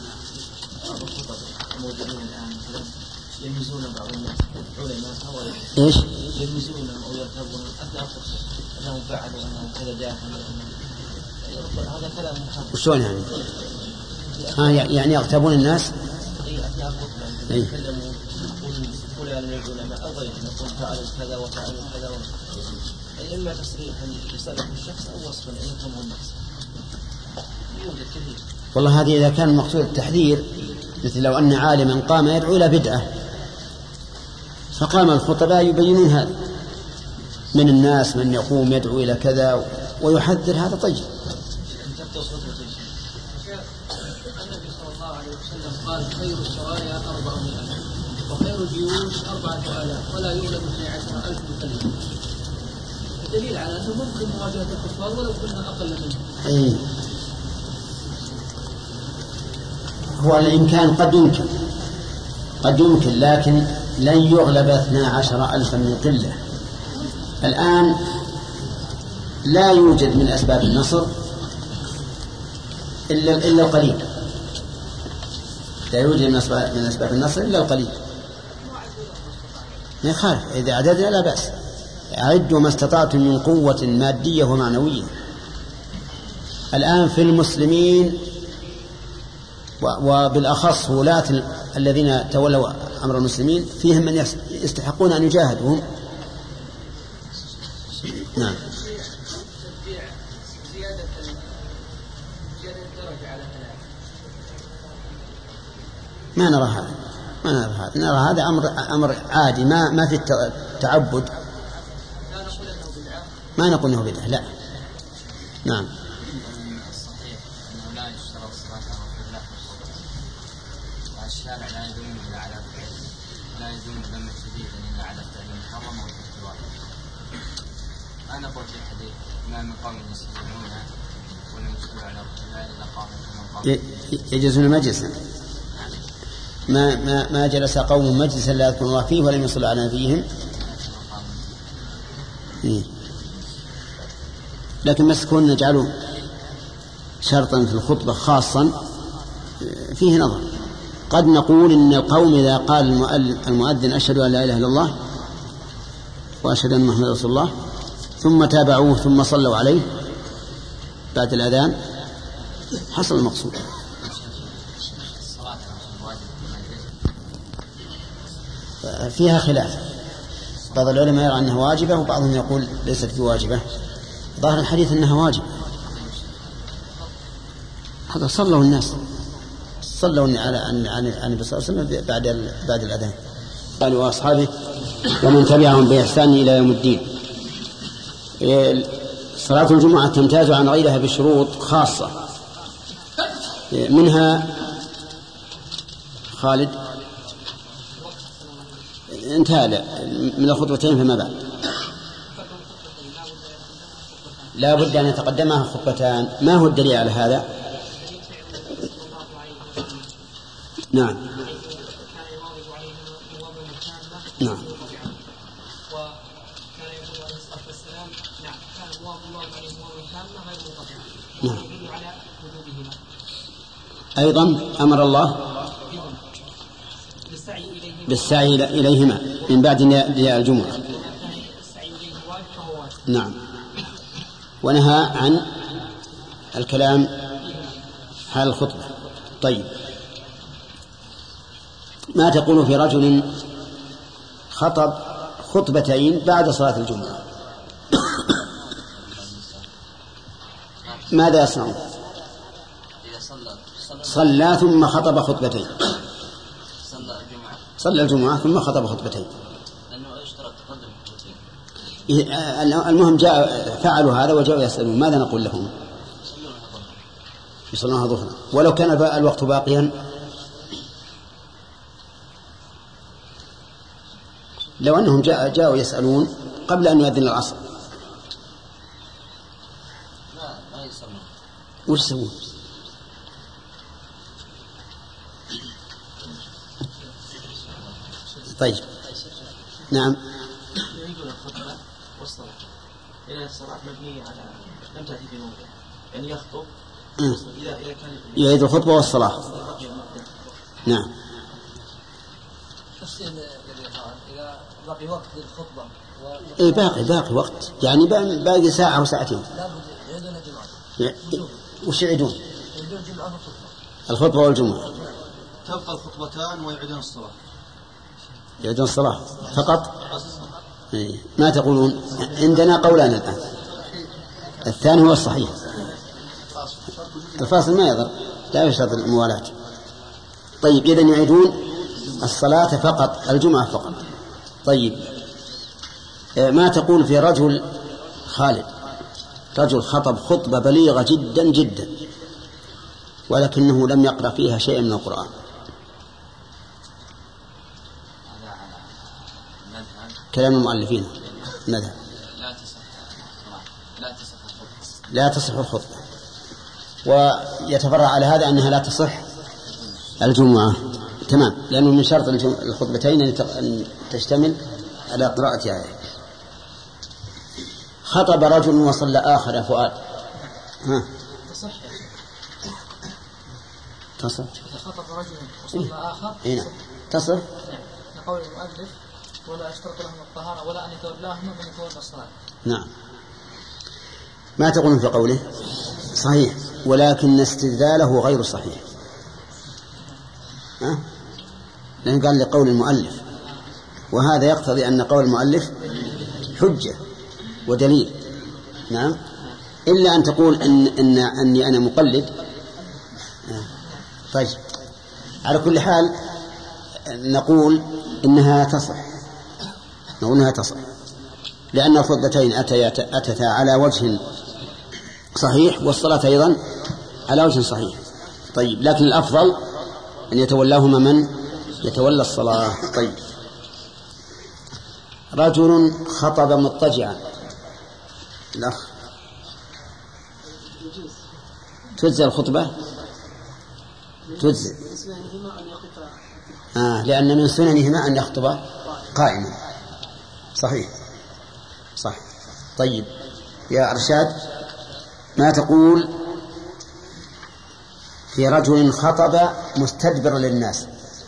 يلمزون بعض الناس علماء إيش؟ يلمزون أو يرتبون أثناء الخطبة أنهم فعلوا أنهم كذا جاء هذا كلام محرم. وشون يعني؟ ها يعني يغتابون الناس؟ أي أثناء الخطبة يتكلمون يقولون فلان من العلماء أو غيره يقول فعلوا كذا وفعلوا كذا أي إما تصريحا لصالح الشخص أو وصفا أن يفهمه الناس. يوجد كثير. والله هذه إذا كان المقصود التحذير، مثل لو أن عالما قام يدعو إلى بدعة فقام الخطباء يبينون هذا من الناس من يقوم يدعو إلى كذا ويحذر، هذا طيب. النبي صلى الله عليه وسلم قال خير السرايا أربعمائة وخير الجيوش أربعة آلاف ولا يغلب اثني عشر ألف مكلم. الدليل على أنه ممكن مواجهة الكفار ولو كنا أقل منهم. أي هو الإمكان قد يمكن قد يمكن لكن لن يغلب اثنا عشر ألفا من قلة. الآن لا يوجد من أسباب النصر إلا إلا القليل، لا يوجد من أسباب, من أسباب النصر إلا القليل. ما يخالف، إذا عددنا لا بأس. أعدوا ما استطعتم من قوة مادية ومعنوية. الآن في المسلمين وبالأخص ولاة الذين تولوا أمر المسلمين فيهم من يستحقون أن يجاهدوا. نعم. ما نرى هذا، ما نرى هذا، نرى هذا أمر أمر عادي، ما ما في تعبد. ما نقول أنه بدعة، لا. نعم. الصحيح أنه لا يشترط الصلاة في الله والشارع لا يدوم إلا على فعل، لا يدوم ذم شديدا إلا على فعل محرم أو ترك واجب. أنا قلت في الحديث ما من قوم يستجيبونها ولا يصلوا على رسول الله إلا قاموا كما قاموا. يجلسون مجلسا، ما ما ما جلس قوم مجلسا لا يذكرون الله فيه ولم يصلوا على نبيهم. إيه. لكن مسكون نجعله شرطا في الخطبة خاصا فيه نظر. قد نقول إن القوم إذا قال المؤذن أشهد أن لا إله إلا الله وأشهد أن محمد رسول الله ثم تابعوه ثم صلوا عليه بعد الأذان حصل المقصود. فيها خلاف، بعض العلماء يرى أنها واجبة وبعضهم يقول ليست بواجبة. ظاهر الحديث أنها واجبة. هذا صلوا الناس، صلوا على عن النبي صلى الله عليه وسلم بعد بعد الأذان. قال وأصحابه ومن تبعهم بإحسان إلى يوم الدين. صلاة الجمعة تمتاز عن غيرها بشروط خاصة، منها خالد انتهى من الخطبتين فما بعد لا بد أن يتقدمها خطبتان. ما هو الدليل على هذا؟ نعم نعم نعم. أيضا أمر الله بالسعي إليهما من بعد نداء الجمعة. نعم. ونهى عن الكلام حال الخطبة. طيب، ما تقول في رجل خطب خطبتين بعد صلاة الجمعة؟ ماذا يصنع؟ صلى ثم خطب خطبتين، صلى الجمعة ثم خطب خطبتين. المهم جاء فعلوا هذا وجاءوا يسألون ماذا نقول لهم؟ يصلونها ظهرا ولو كان الوقت باقيا. لو أنهم جاء جاءوا يسألون قبل أن يؤذن العصر ما يصلون وش يسوون؟ طيب نعم. يريدون الخطبة والصلاة، لأن الصلاة مبنية على لم تأتي في موضع، يعني يخطب إذا إذا كان يعيد الخطبة والصلاة. نعم. إذا باقي وقت للخطبة إيه باقي باقي وقت، يعني باقي ساعة أو ساعتين. يعيدون الجمعة. وش يعيدون؟ يعيدون الجمعة والخطبة. الخطبة والجمعة. تبقى الخطبتان ويعيدون الصلاة. يعيدون الصلاة فقط. إيه. ما تقولون؟ عندنا قولان الآن، الثاني هو الصحيح. الفاصل ما يضر، لا يشترط الموالاة. طيب إذن يعيدون الصلاة فقط، الجمعة فقط. طيب ما تقول في رجل خالد، رجل خطب خطبة بليغة جدا جدا ولكنه لم يقرأ فيها شيئا من القرآن؟ كلام المؤلفين ماذا؟ لا تصح الخطبة، ويتفرع على هذا أنها لا تصح الجمعة. تمام، لأنه من شرط الخطبتين أن تشتمل على قراءة آية. خطب رجل وصلى آخر يا فؤاد. ها تصح تصح إذا خطب رجل وصلى آخر هنا تصح لقول المؤلف ولا يشترط لهم الطهارة ولا أن يتولاهما من يتولى الصلاة. نعم. ما تقولون في قوله؟ صحيح، ولكن استدلاله غير صحيح. ها؟ لأن قال لقول المؤلف، وهذا يقتضي أن قول المؤلف حجة ودليل. نعم، إلا أن تقول إن إن أني أنا مقلد. طيب، على كل حال نقول إنها تصح، نقول إنها تصح، لأن الخطبتين أتتا على وجه صحيح، والصلاة أيضا على وجه صحيح. طيب، لكن الأفضل أن يتولاهما من يتولى الصلاة. طيب، رجل خطب مضطجعا، الأخ تجزي الخطبة؟ تجزي، آه لأن من سننهما أن يخطب قائما. صحيح صح. طيب يا أرشاد، ما تقول في رجل خطب مستدبر للناس؟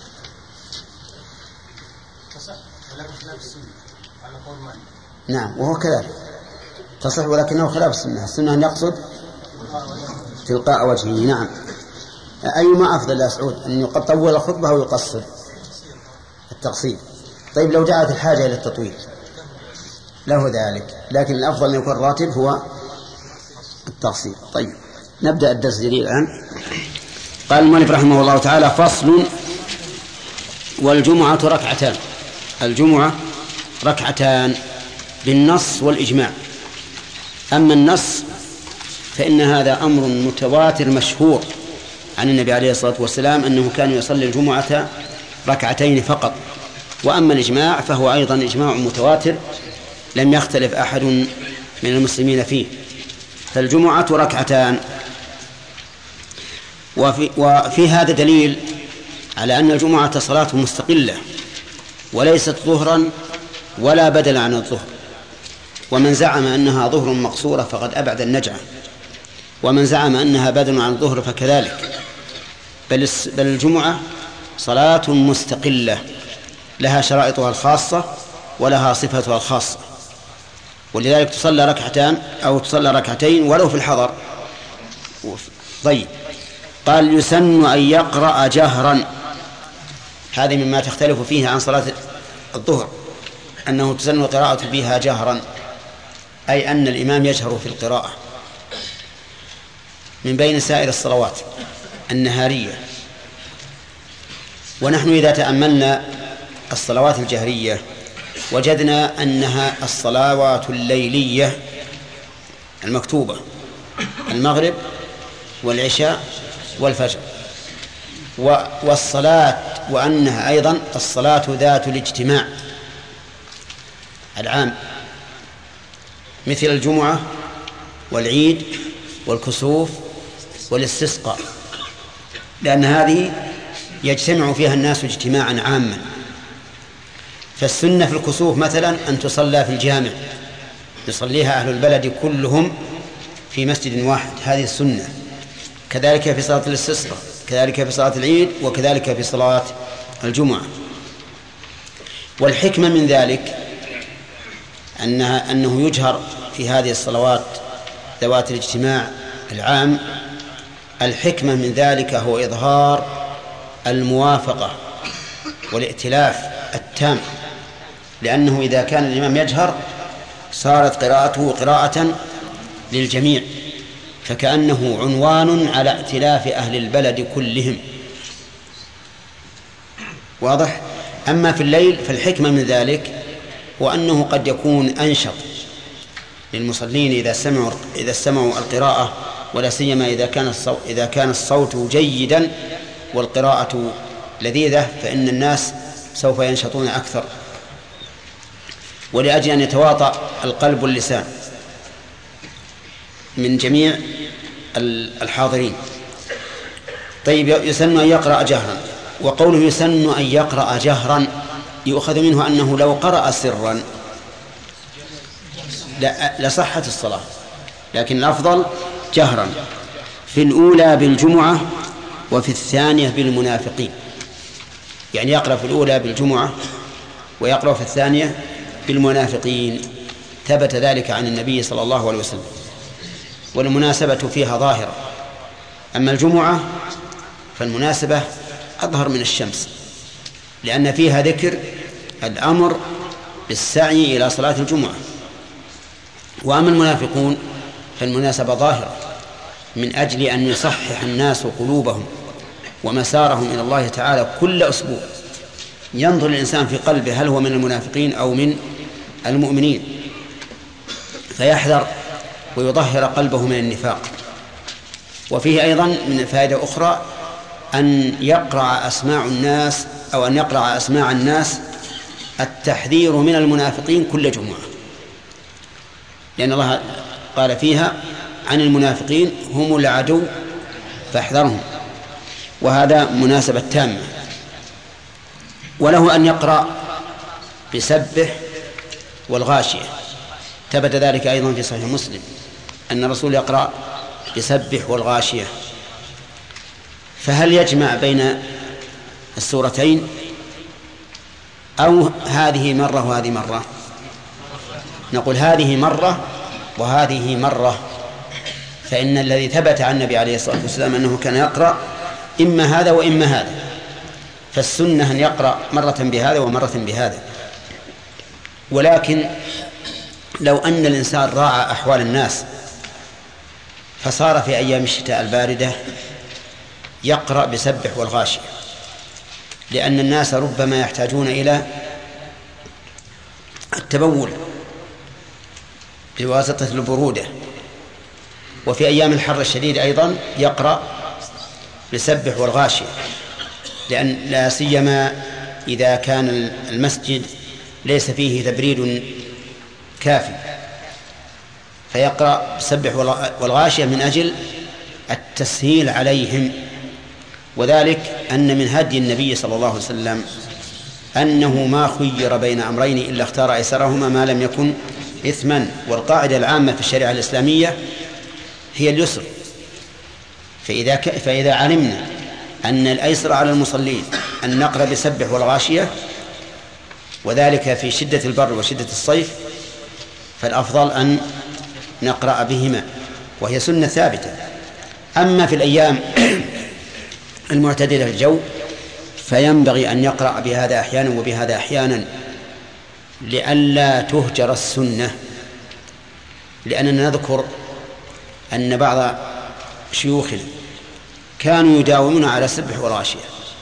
نعم، وهو كذلك تصح، ولكنه خلاف السنة. السنة أن يقصد تلقاء وجهه. نعم. أيما أفضل يا سعود، أن يطول الخطبة أو يقصر؟ التقصير. طيب، لو جاءت الحاجة إلى التطويل له ذلك، لكن الأفضل أن يكون راتب هو التقصير. طيب، نبدأ الدرس الجديد الآن. قال المؤلف رحمه الله تعالى: فصل. والجمعة ركعتان. الجمعة ركعتان بالنص والإجماع. أما النص فإن هذا أمر متواتر مشهور عن النبي عليه الصلاة والسلام أنه كان يصلي الجمعة ركعتين فقط. وأما الإجماع فهو أيضا إجماع متواتر لم يختلف أحد من المسلمين فيه. فالجمعة ركعتان. وفي, وفي هذا دليل على أن الجمعة صلاة مستقلة وليست ظهرا ولا بدلا عن الظهر. ومن زعم أنها ظهر مقصورة فقد أبعد النجعة، ومن زعم أنها بدل عن الظهر فكذلك. بل بل الجمعة صلاة مستقلة لها شرائطها الخاصة ولها صفتها الخاصة، ولذلك تصلى ركعتان أو تصلى ركعتين ولو في الحضر. طيب، قال: يسن أن يقرأ جهرا. هذه مما تختلف فيها عن صلاة الظهر، أنه تسن القراءة فيها جهرا، أي أن الإمام يجهر في القراءة من بين سائر الصلوات النهارية. ونحن إذا تأملنا الصلوات الجهرية وجدنا أنها الصلوات الليلية المكتوبة: المغرب والعشاء والفجر. والصلاة وأنها أيضا الصلاة ذات الاجتماع العام، مثل الجمعة والعيد والكسوف والاستسقاء، لأن هذه يجتمع فيها الناس اجتماعا عاما. فالسنة في الكسوف مثلا أن تصلى في الجامع، يصليها أهل البلد كلهم في مسجد واحد، هذه السنة. كذلك في صلاة الاستسقاء، كذلك في صلاة العيد، وكذلك في صلاة الجمعة. والحكمة من ذلك أنها أنه يجهر في هذه الصلوات ذوات الاجتماع العام. الحكمة من ذلك هو إظهار الموافقة والائتلاف التام، لأنه إذا كان الإمام يجهر صارت قراءته قراءة للجميع، فكأنه عنوان على ائتلاف أهل البلد كلهم. واضح؟ أما في الليل فالحكمة من ذلك هو أنه قد يكون أنشط للمصلين إذا سمعوا إذا سمعوا القراءة، ولا سيما إذا كان الصوت إذا كان الصوت جيدا والقراءة لذيذة، فإن الناس سوف ينشطون أكثر، ولأجل أن يتواطأ القلب واللسان من جميع الحاضرين. طيب، يسن أن يقرأ جهرا. وقوله يسن أن يقرأ جهرا يؤخذ منه أنه لو قرأ سرا لصحت الصلاة، لكن الأفضل جهرا في الأولى بالجمعة وفي الثانية بالمنافقين، يعني يقرأ في الأولى بالجمعة ويقرأ في الثانية بالمنافقين، ثبت ذلك عن النبي صلى الله عليه وسلم، والمناسبة فيها ظاهرة. أما الجمعة فالمناسبة أظهر من الشمس، لأن فيها ذكر الأمر بالسعي إلى صلاة الجمعة. وأما المنافقون فالمناسبة ظاهرة من أجل أن يصحح الناس قلوبهم ومسارهم إلى الله تعالى كل أسبوع، ينظر الإنسان في قلبه هل هو من المنافقين أو من المؤمنين، فيحذر ويطهر قلبه من النفاق. وفيه أيضا من فائدة أخرى أن يقرأ أسماع الناس أو أن يقرأ أسماع الناس التحذير من المنافقين كل جمعة، لأن الله قال فيها عن المنافقين هم العدو فاحذرهم، وهذا مناسبة تامة. وله أن يقرأ بسبح والغاشية، ثبت ذلك أيضا في صحيح مسلم أن الرسول يقرأ بسبح والغاشية. فهل يجمع بين السورتين أو هذه مرة وهذه مرة؟ نقول هذه مرة وهذه مرة، فإن الذي ثبت عن النبي عليه الصلاة والسلام أنه كان يقرأ إما هذا وإما هذا، فالسنة أن يقرأ مرة بهذا ومرة بهذا. ولكن لو أن الإنسان راعى أحوال الناس فصار في أيام الشتاء الباردة يقرأ بسبح والغاشية، لأن الناس ربما يحتاجون إلى التبول بواسطة البرودة. وفي أيام الحر الشديد أيضا يقرأ بسبح والغاشية، لأن لا سيما إذا كان المسجد ليس فيه تبريد كافي، فيقرأ بسبح والغاشية من أجل التسهيل عليهم. وذلك أن من هدي النبي صلى الله عليه وسلم أنه ما خير بين أمرين إلا اختار أيسرهما ما لم يكن إثما، والقاعدة العامة في الشريعة الإسلامية هي اليسر. فإذا, ك... فإذا علمنا أن الأيسر على المصلين أن نقرأ بسبح والغاشية، وذلك في شدة البر وشدة الصيف، فالأفضل أن نقرأ بهما، وهي سنة ثابتة. أما في الأيام المعتدلة الجو فينبغي أن يقرأ بهذا أحيانا وبهذا أحيانا لئلا تهجر السنة. لأننا نذكر أن بعض شيوخنا كانوا يداومون على سبح والغاشية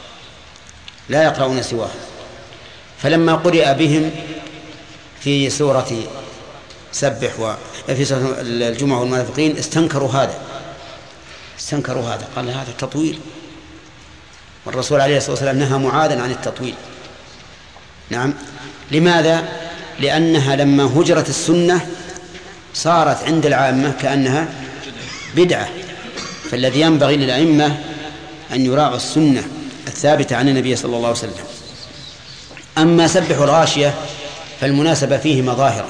لا يقرؤون سواه، فلما قرئ بهم في سورة سبح وفي سورة الجمعة والمنافقين استنكروا هذا استنكروا هذا قال هذا تطويل، والرسول عليه الصلاة والسلام نهى معاذا عن التطويل. نعم. لماذا؟ لأنها لما هجرت السنة صارت عند العامة كأنها بدعة، فالذي ينبغي للأئمة أن يراعوا السنة الثابتة عن النبي صلى الله عليه وسلم. أما سبح الغاشية فالمناسبة فيه مظاهرة،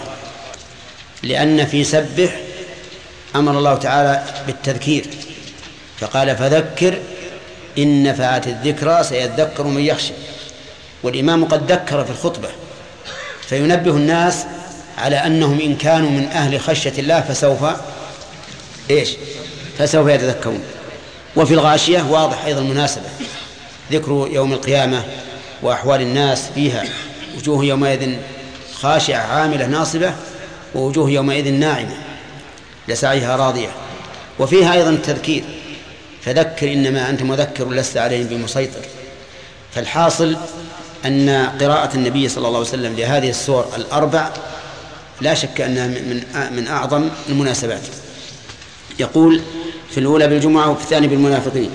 لأن في سبح أمر الله تعالى بالتذكير فقال فذكر إن نفعت الذكرى سيذكر من يخشى، والإمام قد ذكر في الخطبة فينبه الناس على أنهم إن كانوا من أهل خشية الله فسوف إيش فسوف يتذكرون. وفي الغاشية واضح أيضا المناسبة، ذكر يوم القيامة وأحوال الناس فيها، وجوه يومئذ خاشعة عاملة ناصبة ووجوه يومئذ ناعمة لسعيها راضية. وفيها أيضا التذكير فذكر إنما أنت مذكر لست عليهم بمسيطر. فالحاصل أن قراءة النبي صلى الله عليه وسلم لهذه السور الأربع لا شك أنها من من أعظم المناسبات. يقول في الأولى بالجمعة وفي الثاني بالمنافقين.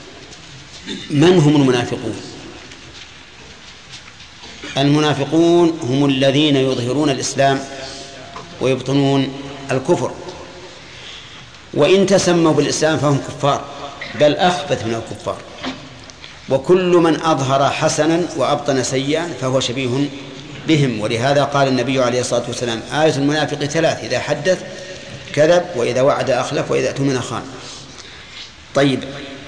من هم المنافقون؟ المنافقون هم الذين يظهرون الإسلام ويبطنون الكفر، وإن تسموا بالإسلام فهم كفار، بل أخبث من الكفار، وكل من أظهر حسنا وأبطن سيئا فهو شبيه بهم. ولهذا قال النبي عليه الصلاة والسلام: آية المنافق ثلاث: إذا حدث كذب، وإذا وعد أخلف، وإذا اؤتمن خان. طيب،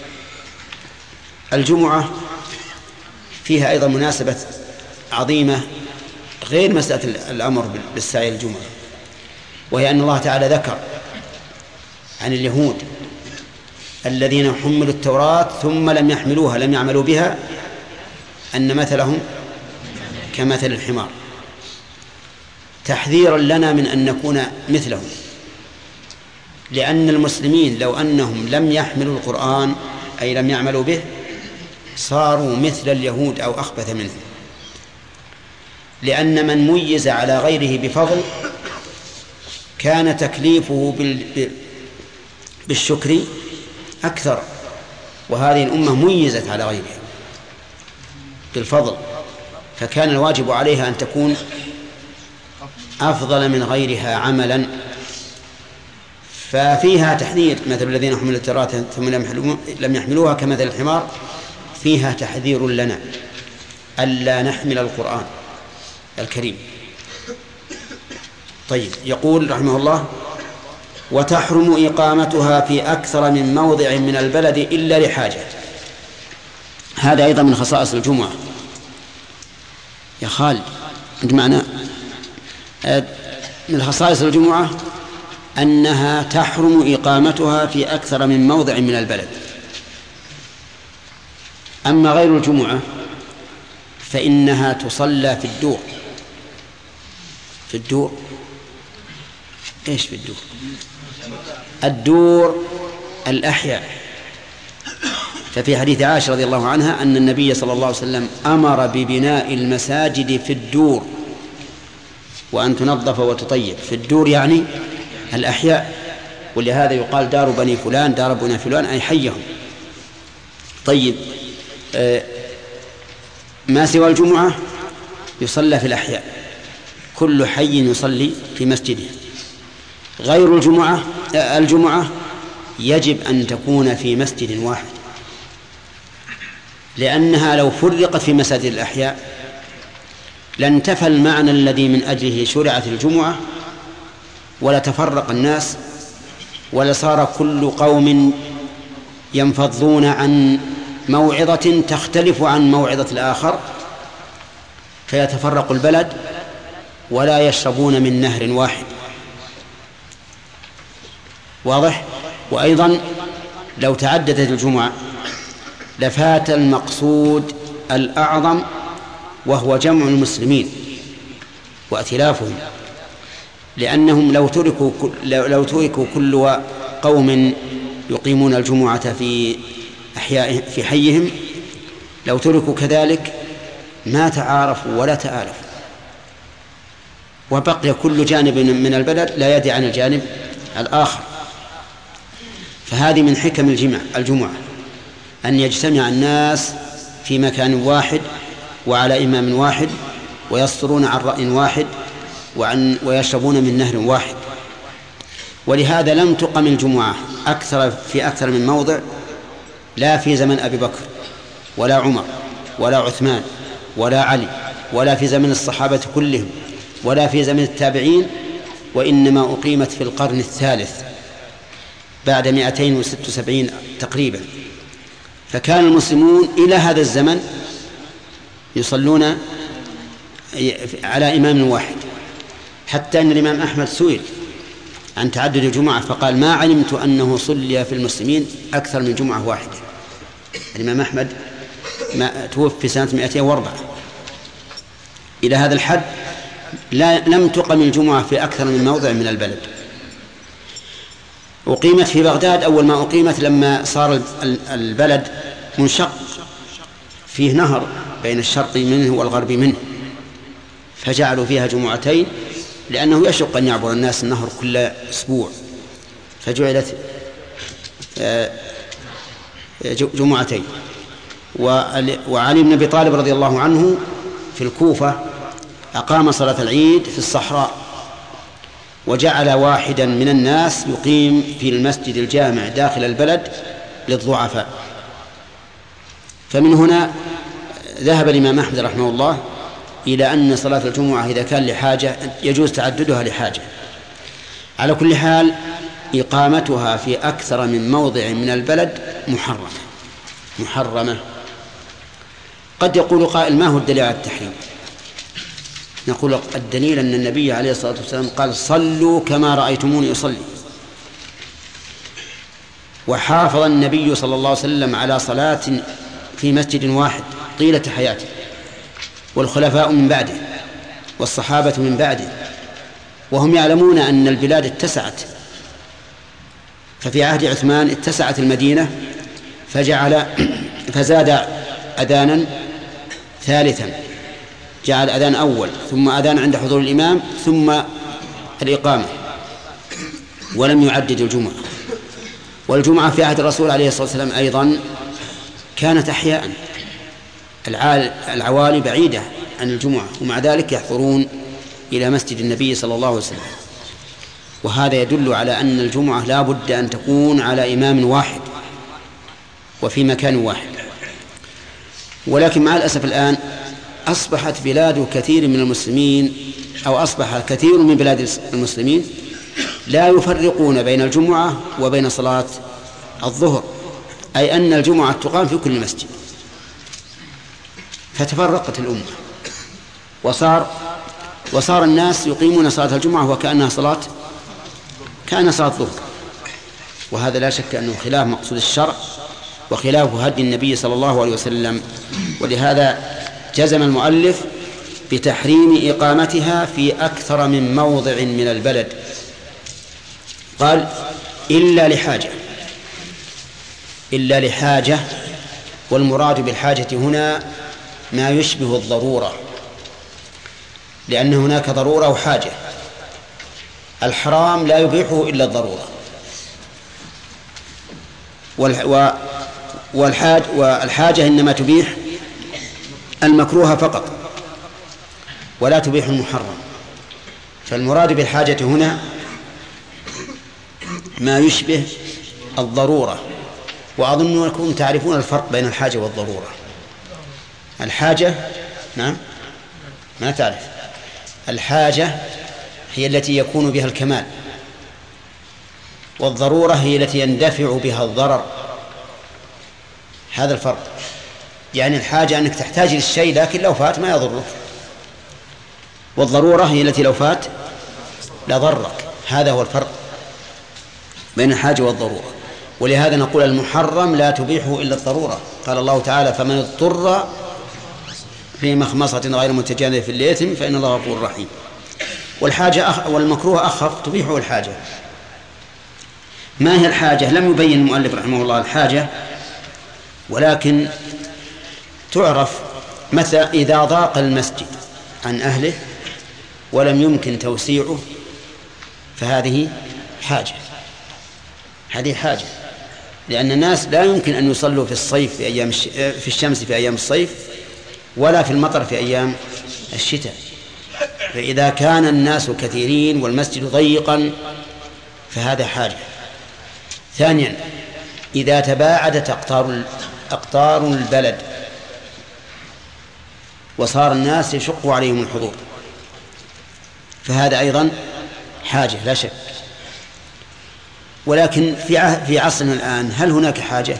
الجمعة فيها أيضا مناسبة عظيمة غير مسألة الأمر بالسعي الجمعة، وهي أن الله تعالى ذكر عن اليهود الذين حملوا التوراة ثم لم يحملوها، لم يعملوا بها، أن مثلهم كمثل الحمار، تحذيرا لنا من أن نكون مثلهم. لأن المسلمين لو أنهم لم يحملوا القرآن أي لم يعملوا به صاروا مثل اليهود أو أخبث منهم، لأن من ميز على غيره بفضل كان تكليفه بالشكر أكثر، وهذه الأمة ميزت على غيرها بالفضل، فكان الواجب عليها أن تكون أفضل من غيرها عملا. ففيها تحذير: مثل الذين حملوا التوراة ثم لم يحملوها كمثل الحمار. فيها تحذير لنا ألا نحمل القرآن الكريم. طيب، يقول رحمه الله: وتحرم إقامتها في أكثر من موضع من البلد إلا لحاجة. هذا أيضا من خصائص الجمعة. يا خالد أنت معنا؟ من خصائص الجمعة أنها تحرم إقامتها في أكثر من موضع من البلد. أما غير الجمعة فإنها تصلى في الدور. في الدور إيش في الدور؟ الدور الأحياء. ففي حديث عائشة رضي الله عنها أن النبي صلى الله عليه وسلم أمر ببناء المساجد في الدور، وأن تنظف وتطيب. في الدور يعني الأحياء، ولهذا يقال دار بني فلان، دار بني فلان، أي حيهم. طيب، آه ما سوى الجمعة يصلى في الأحياء، كل حي يصلي في مسجده. غير الجمعة آه الجمعة يجب أن تكون في مسجد واحد، لأنها لو فرقت في مساجد الأحياء لانتفى المعنى الذي من أجله شرعت الجمعة، ولا تفرق الناس، ولا صار كل قوم ينفضون عن موعظة تختلف عن موعظة الآخر فيتفرق البلد ولا يشربون من نهر واحد. واضح؟ وأيضا لو تعددت الجمعة لفات المقصود الأعظم، وهو جمع المسلمين وائتلافهم، لأنهم لو تركوا لو تركوا كل قوم يقيمون الجمعة في أحياء في حيهم، لو تركوا كذلك ما تعارفوا ولا تآلفوا، وبقي كل جانب من البلد لا يدري عن الجانب الآخر. فهذه من حكم الجمع الجمعة أن يجتمع الناس في مكان واحد وعلى إمام واحد، ويصدرون عن رأي واحد، وعن ويشربون من نهر واحد. ولهذا لم تقم الجمعة أكثر في أكثر من موضع، لا في زمن أبي بكر ولا عمر ولا عثمان ولا علي، ولا في زمن الصحابة كلهم، ولا في زمن التابعين، وإنما أقيمت في القرن الثالث بعد مئتين وست وسبعين تقريبا. فكان المسلمون إلى هذا الزمن يصلون على إمام واحد، حتى أن الإمام أحمد سئل عن تعدد الجمعة فقال: ما علمت أنه صلي في المسلمين أكثر من جمعة واحدة. الإمام أحمد ما توفي سنة مئتين وأربعة. إلى هذا الحد لا لم تقم الجمعة في أكثر من موضع من البلد. أقيمت في بغداد أول ما أقيمت لما صار البلد منشق، فيه نهر بين الشرق منه والغرب منه، فجعلوا فيها جمعتين، لأنه يشق أن يعبر الناس النهر كل أسبوع، فجعلت جمعتين. وعلي بن أبي طالب رضي الله عنه في الكوفة أقام صلاة العيد في الصحراء، وجعل واحدا من الناس يقيم في المسجد الجامع داخل البلد للضعفاء، فمن هنا ذهب الإمام أحمد رحمه الله إلى أن صلاة الجمعة إذا كان لحاجة يجوز تعددها لحاجة. على كل حال إقامتها في أكثر من موضع من البلد محرمة محرمة. قد يقول قائل: ما هو الدليل على التحريم؟ نقول: الدليل أن النبي عليه الصلاة والسلام قال: صلوا كما رأيتموني أصلي. وحافظ النبي صلى الله عليه وسلم على صلاة في مسجد واحد طيلة حياته، والخلفاء من بعده والصحابة من بعده، وهم يعلمون أن البلاد اتسعت. ففي عهد عثمان اتسعت المدينة فجعل فزاد أذانا ثالثا، جعل أذان أول ثم أذان عند حضور الإمام ثم الإقامة، ولم يعدد الجمعة. والجمعة في عهد الرسول عليه الصلاة والسلام أيضا كانت أحياء، العوالي بعيدة عن الجمعة، ومع ذلك يحضرون إلى مسجد النبي صلى الله عليه وسلم. وهذا يدل على أن الجمعة لا بد أن تكون على إمام واحد وفي مكان واحد. ولكن مع الأسف الآن أصبحت بلاد كثير من المسلمين أو أصبح كثير من بلاد المسلمين لا يفرقون بين الجمعة وبين صلاة الظهر، أي أن الجمعة تقام في كل مسجد، فتفرقت الأمة وصار وصار الناس يقيمون صلاة الجمعة وكأنها صلاة كأنها صلاة الظهر. وهذا لا شك أنه خلاف مقصود الشرع وخلاف هدي النبي صلى الله عليه وسلم. ولهذا جزم المؤلف بتحريم إقامتها في أكثر من موضع من البلد. قال: إلا لحاجة، إلا لحاجة. والمراد بالحاجة هنا ما يشبه الضرورة، لأن هناك ضرورة وحاجة. الحرام لا يبيحه إلا الضرورة، والحاج والحاجة إنما تبيح المكروه فقط ولا تبيح المحرم. فالمراد بالحاجة هنا ما يشبه الضرورة. وأظن أنكم تعرفون الفرق بين الحاجة والضرورة. الحاجة نعم ما تعرف. الحاجة هي التي يكون بها الكمال، والضرورة هي التي يندفع بها الضرر. هذا الفرق. يعني الحاجة أنك تحتاج للشيء لكن لو فات ما يضرك، والضرورة هي التي لو فات لا ضرك. هذا هو الفرق بين الحاجة والضرورة. ولهذا نقول المحرم لا تبيحه إلا الضرورة. قال الله تعالى: فمن اضطر في مخمصة غير متجانف في الإثم فإن الله غفور رحيم. والحاجة أخ... والمكروه أخف تبيحه الحاجة. ما هي الحاجة؟ لم يبين المؤلف رحمه الله الحاجة، ولكن تعرف مثلا إذا ضاق المسجد عن أهله ولم يمكن توسيعه فهذه حاجة. هذه حاجة، لأن الناس لا يمكن أن يصلوا في الصيف في أيام الش... في الشمس في أيام الصيف ولا في المطر في أيام الشتاء. فإذا كان الناس كثيرين والمسجد ضيقا فهذا حاجة. ثانيا، إذا تباعدت أقطار أقطار البلد وصار الناس يشق عليهم الحضور فهذا أيضا حاجة لا شك. ولكن في في عصرنا الآن هل هناك حاجة؟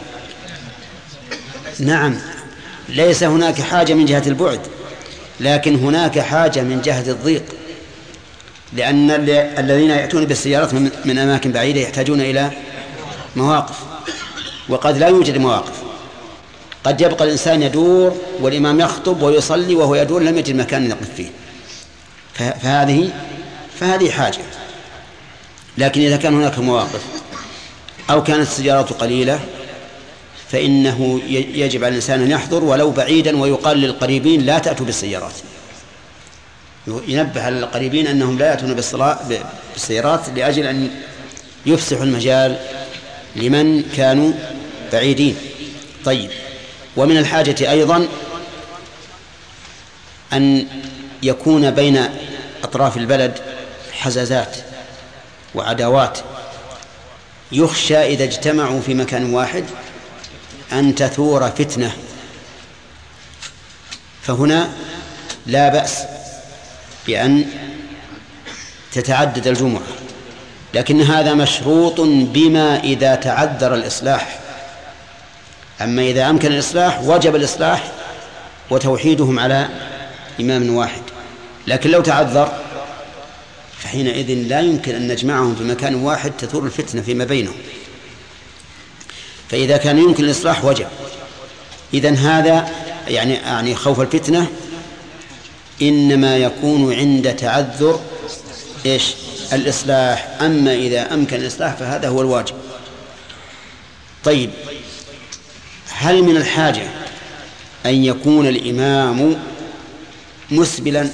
نعم، ليس هناك حاجة من جهة البعد، لكن هناك حاجة من جهة الضيق، لأن الذين يأتون بالسيارات من أماكن بعيدة يحتاجون إلى مواقف، وقد لا يوجد مواقف. قد يبقى الإنسان يدور والإمام يخطب ويصلي وهو يدور لم يجد مكان يقف فيه، فهذه فهذه حاجة. لكن إذا كان هناك مواقف أو كانت السيارات قليلة فإنه يجب على الإنسان أن يحضر ولو بعيدا، ويقال للقريبين لا تأتوا بالسيارات، ينبه على القريبين أنهم لا يأتون بالسيارات لأجل أن يفسحوا المجال لمن كانوا بعيدين. طيب، ومن الحاجة أيضا أن يكون بين أطراف البلد حزازات وعداوات، يخشى إذا اجتمعوا في مكان واحد أن تثور فتنة فهنا لا بأس بأن تتعدد الجمعة، لكن هذا مشروط بما إذا تعذر الإصلاح. أما إذا أمكن الإصلاح وجب الإصلاح وتوحيدهم على إمام واحد، لكن لو تعذر فحينئذ لا يمكن أن نجمعهم في مكان واحد تثور الفتنة فيما بينهم. فإذا كان يمكن الإصلاح وجب. إذن هذا يعني يعني خوف الفتنة إنما يكون عند تعذر إيش الإصلاح، أما إذا أمكن الإصلاح فهذا هو الواجب. طيب، هل من الحاجة أن يكون الإمام مسبلا؟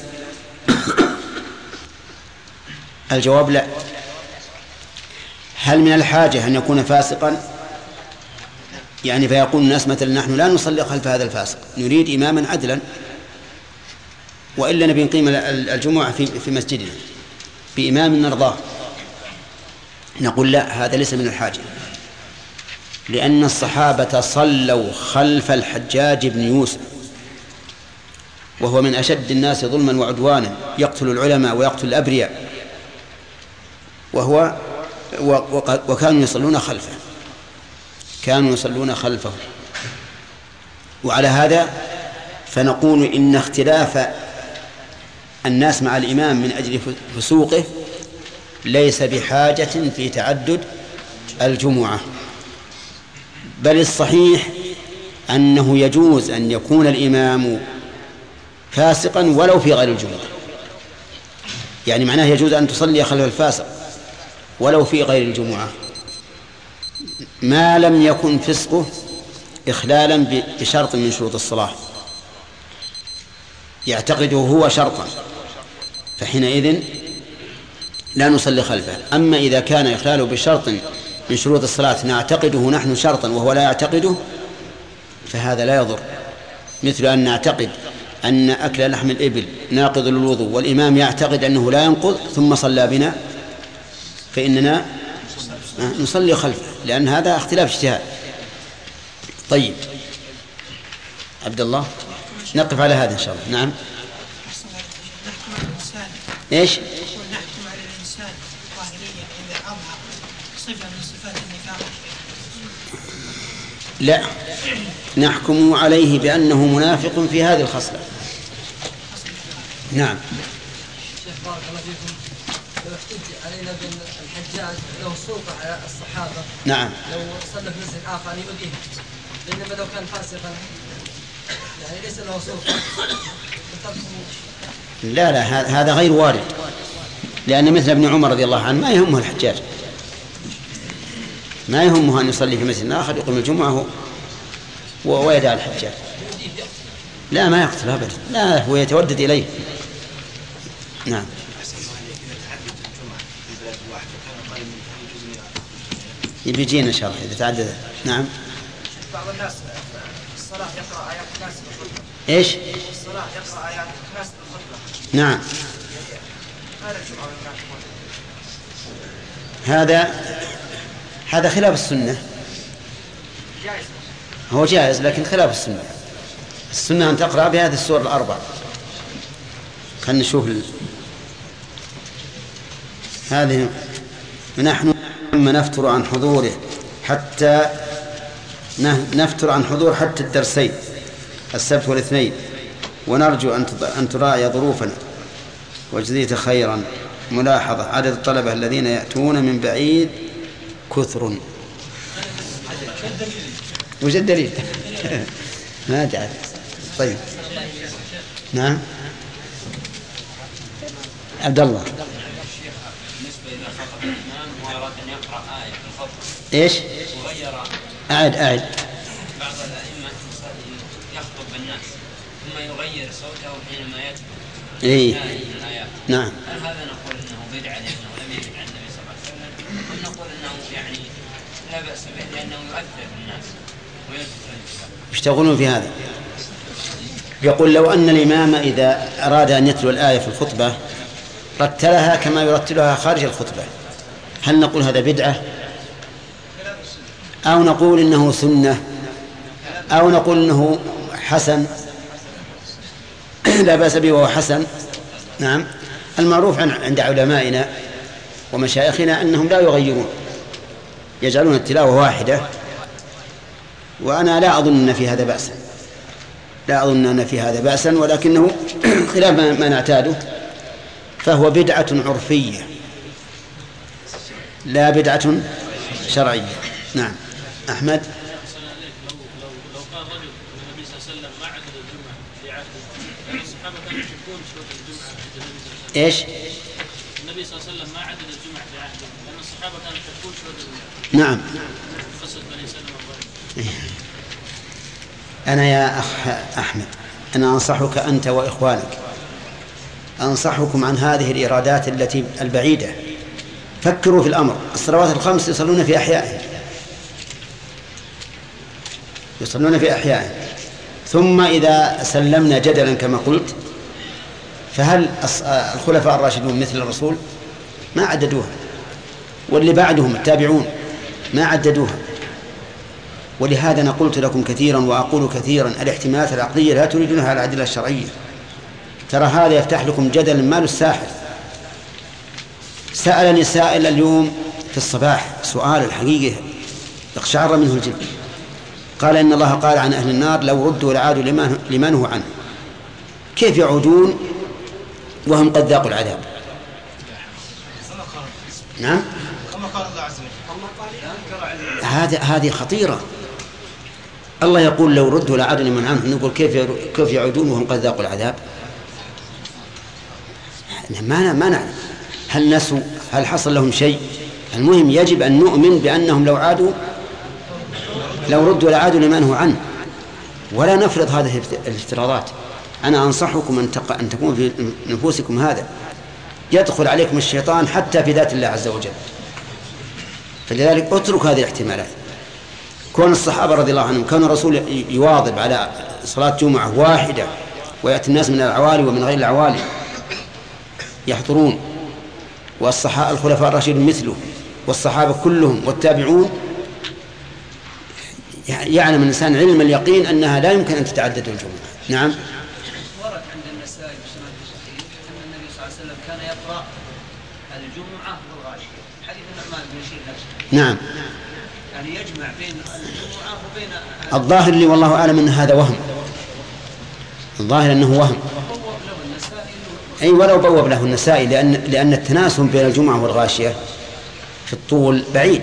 الجواب لا. هل من الحاجة أن يكون فاسقا؟ يعني فيقول الناس مثلا نحن لا نصلي خلف هذا الفاسق، نريد إماما عدلا، وإلا نبي نقيم الجمعة في في مسجدنا بإمام نرضاه. نقول لا، هذا ليس من الحاجة، لأن الصحابة صلوا خلف الحجاج بن يوسف وهو من أشد الناس ظلما وعدوانا، يقتل العلماء ويقتل الأبرياء، وهو وكانوا يصلون خلفه كانوا يصلون خلفه وعلى هذا فنقول إن اختلاف الناس مع الإمام من أجل فسوقه ليس بحاجة في تعدد الجمعة، بل الصحيح أنه يجوز أن يكون الإمام فاسقا ولو في غير الجمعة. يعني معناه يجوز أن تصلي خلف الفاسق ولو في غير الجمعة، ما لم يكن فسقه إخلالا بشرط من شروط الصلاة يعتقده هو شرطا، فحينئذ لا نصلي خلفه. أما إذا كان إخلاله بشرط من شروط الصلاة نعتقده نحن شرطا وهو لا يعتقده فهذا لا يضر، مثل أن نعتقد أن أكل لحم الإبل ناقض للوضوء والإمام يعتقد أنه لا ينقض ثم صلى بنا، فإننا نصلي خلفه، لأن هذا اختلاف اجتهاد. طيب عبد الله، نقف على هذا إن شاء الله. نعم. إيش؟ نحكم على الإنسان الظاهرية إذا أظهر صفة من صفات النفاق. لا، نحكم عليه بأنه منافق في هذه الخصلة. نعم. شيخ بارك الله فيكم، لو احتج علينا بأن الحجاج له سلطة على الصحابة، نعم، لو صلى في مسجد آخر يؤذيه، لأنما لو كان فاسقا يعني ليس له سلطة. لا لا، هذا غير وارد، لأن مثل ابن عمر رضي الله عنه ما يهمه الحجاج، ما يهمه أن يصلي في مسجد آخر يقيم الجمعة ويدع الحجاج. لا، ما يقتل أبدا، لا، هو يتودد إليه. نعم. يبيجينا إن شاء الله إذا تعدد. نعم. بعض الناس الصلاة يقرأ آيات الناس بالخطبة. إيش؟ الصلاة يقرأ آيات الناس بالخطبة. نعم. هذا هذا خلاف السنة. جائز. هو جائز لكن خلاف السنة. السنة أن تقرأ بهذه السور الأربع. خلنا نشوف ال... هذه نحن نفتر عن حضوره حتى نفتر عن حضور حتى الدرسين السبت والاثنين، ونرجو أن تراعي ظروفنا وجزيت خيرا. ملاحظة: عدد الطلبة الذين يأتون من بعيد كثر. وجد دليل. ما جعل. طيب. نعم. عبد الله. ايش؟ أعد أعد. بعض الأئمة يخطب بالناس ثم يغير صوته حينما يتبع إيه. من الآيات. نعم. هل هذا نقول أنه بدعة لأنه لم يرد عن النبي صلى الله عليه وسلم، أم نقول أنه يعني لا بأس به لأنه يؤثر بالناس ويلفت الانتباه؟ يشتغلون في هذا. يقول: لو أن الإمام إذا أراد أن يتلو الآية في الخطبة رتلها كما يرتلها خارج الخطبة، هل نقول هذا بدعة، أو نقول إنه سنة، أو نقول إنه حسن؟ لا بأس به وهو حسن. نعم. المعروف عند علمائنا ومشايخنا أنهم لا يغيرون، يجعلون التلاوة واحدة، وأنا لا أظن أن في هذا بأسا، لا أظن أن في هذا بأسا، ولكنه خلاف ما نعتاده، فهو بدعة عرفية لا بدعة شرعية. نعم. أحمد. لو قال رجل النبي صلى الله عليه وسلم ما عدد الجمعة لعهده، يعني الصحابة كانوا يشكون شروط الجمعة عند النبي صلى الله عليه وسلم. إيش؟ النبي صلى الله عليه وسلم ما عدد الجمعة لعهده، لأن الصحابة كانوا يشكون شروط الجمعة. نعم. قصة بني سلمة. أنا يا أخ أحمد، أنا أنصحك أنت وإخوانك، أنصحكم عن هذه الإرادات التي البعيدة. فكروا في الأمر. الصلوات الخمس يصلون في أحيائهم، يصلون في أحيائهم، ثم إذا سلمنا جدلا كما قلت، فهل الخلفاء الراشدون مثل الرسول؟ ما عددوها، واللي بعدهم التابعون ما عددوها. ولهذا أنا قلت لكم كثيرا وأقول كثيرا: الاحتمالات العقلية لا تريدونها على الأدلة الشرعية. ترى هذا يفتح لكم جدلا ما له الساحل. سألني سائل اليوم في الصباح سؤال الحقيقة يقشعر منه الجلد، قال: إن الله قال عن أهل النار: لو ردوا لعادوا لما نهوا عنه. كيف يعودون وهم قد ذاقوا العذاب؟ نعم. هذا هذه خطيرة. الله يقول: لو ردوا لعادوا لمن عنه. نقول كيف كيف يعودون وهم قد ذاقوا العذاب؟ ما ما نعلم هل نسوا، هل حصل لهم شيء. المهم يجب أن نؤمن بأنهم لو عادوا لو ردوا لعادوا لمن هو عنه، ولا نفرض هذه الافتراضات. أنا أنصحكم أن تق... أن تكون في نفوسكم هذا. يدخل عليكم الشيطان حتى في ذات الله عز وجل. فلذلك اترك هذه الاحتمالات. كون الصحابة رضي الله عنهم كان الرسول يواظب على صلاة جمعة واحدة، ويأتي الناس من العوالي ومن غير العوالي يحضرون، والصحابة الخلفاء الراشدون مثله، والصحابة كلهم والتابعون. يعلم الإنسان علم اليقين أنها لا يمكن أن تتعدد الجمعة. نعم. ورد عند النسائي بسند صحيح أن النبي صلى الله عليه وسلم كان يقرأ الجمعة والغاشية، حديث النعمان بن بشير نفسه. نعم. يعني يجمع بين الجمعة وبين الظاهر لي والله أعلم أن هذا وهم، الظاهر أنه وهم. أي ولو بوب له النسائي، لأن لأن التناسب بين الجمعة والغاشية في الطول بعيد،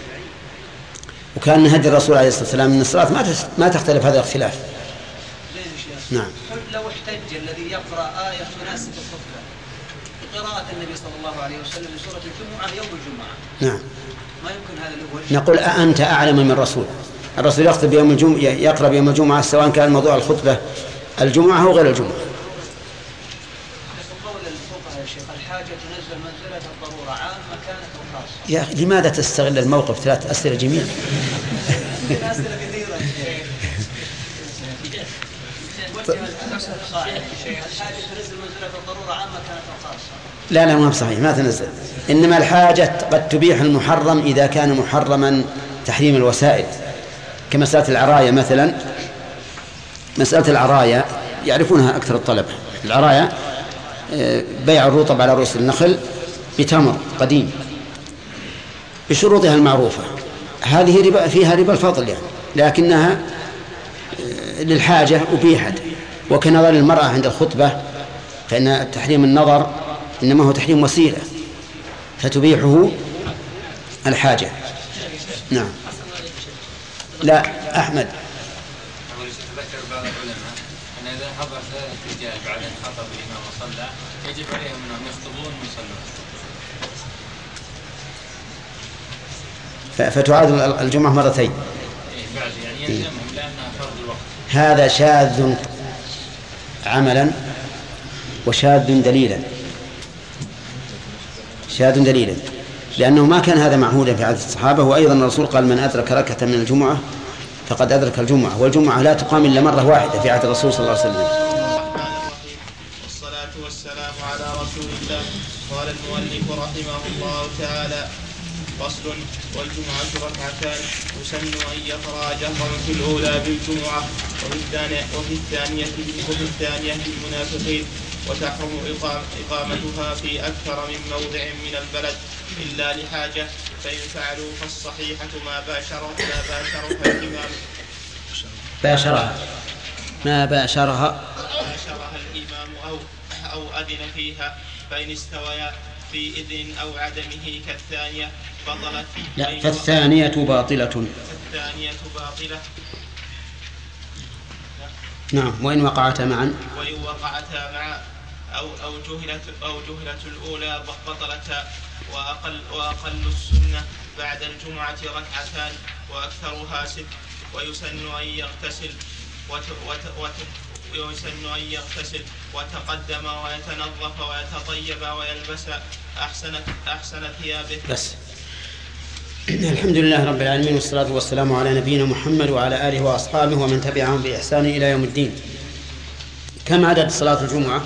وكان هدي الرسول عليه الصلاة والسلام من الصلاة ما ما تختلف هذا الاختلاف. نعم. لو احتج الذي يقرأ آية تناسب الخطبة بقراءة النبي صلى الله عليه وسلم لسورة الجمعة يوم الجمعة، نعم، ما يمكن هذا الوجه. نقول أأنت أعلم من الرسول؟ الرسول يخطب يوم الجمعة، يقرأ يوم الجمعة سواء كان موضوع الخطبة الجمعة أو غير الجمعة. يا أخي لماذا تستغل الموقف؟ ثلاث أسئلة جميلة. لا لا ما بصحيح، ما تنزل. إنما الحاجة قد تبيح المحرم إذا كان محرما تحريم الوسائل، كمسألة العراية مثلا. مسألة العراية يعرفونها أكثر الطلبة. العراية بيع الرطب على رؤوس النخل بتمر قديم بشروطها المعروفة. هذه ربا، فيها ربا الفضل يعني، لكنها للحاجة أبيحت. وكنظر المرأة عند الخطبة، فإن تحريم النظر إنما هو تحريم وسيلة فتبيحه الحاجة. نعم. لا أحمد. تذكر بعض العلماء أن إذا حضر ثلاثة رجال بعد أن خطب الإمام وصلى يجب عليهم أنهم يخطبون ويصلون. فتعاد الجمعة مرتين. بعد يعني يلزمهم لأنها فرض الوقت. هذا شاذ عملا وشاذ دليلا. شاذ دليلا لأنه ما كان هذا معهودا في عادة الصحابة. وأيضا الرسول قال: من أدرك ركعة من الجمعة فقد أدرك الجمعة، والجمعة لا تقام إلا مرة واحدة في عهد الرسول صلى الله عليه وسلم. والصلاة والسلام على رسول الله. قال المؤلف رحمه الله تعالى: فصل. والجمعة ركعتان يسن أن يقرأ جهرا في الأولى بالجمعة وفي الثانية وفي الثانية وفي الثانية بالمنافقين، وتحرم إقامتها في أكثر من موضع من البلد إلا لحاجة، فإن فعلوا فالصحيحة ما باشرها ما باشرها الإمام باشرها ما باشرها باشرها الإمام أو أو أذن فيها، فإن استويا في إذن أو عدمه كالثانية بطلت. لا فالثانية باطلة. فالثانية باطلة. نعم. وإن وقعتا معا وإن وقعتا معا أو أو جهلت أو جهلت الأولى بطلتا. وأقل وأقل السنة بعد الجمعة ركعتان وأكثرها ست. ويسن أن يغتسل وت وت وت ويسن أن يغتسل وتقدم ويتنظف ويتطيب ويلبس أحسن أحسن ثيابه. بس. الحمد لله رب العالمين، والصلاة والسلام على نبينا محمد وعلى آله وأصحابه ومن تبعهم بإحسان إلى يوم الدين. كم عدد صلاة الجمعة؟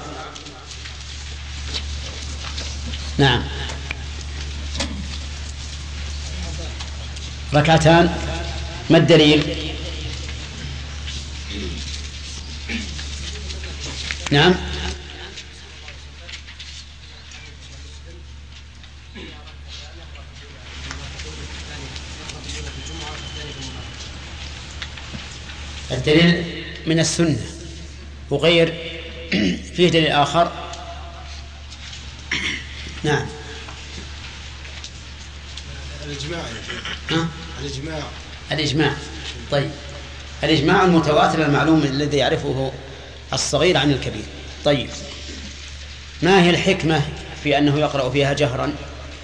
نعم ركعتان. ما الدليل؟ نعم الدليل من السنة وغير فيه دليل آخر. نعم الإجماع. ها؟ الإجماع الإجماع. طيب الإجماع المتواتر المعلوم الذي يعرفه الصغير عن الكبير. طيب ما هي الحكمة في أنه يقرأ فيها جهرا؟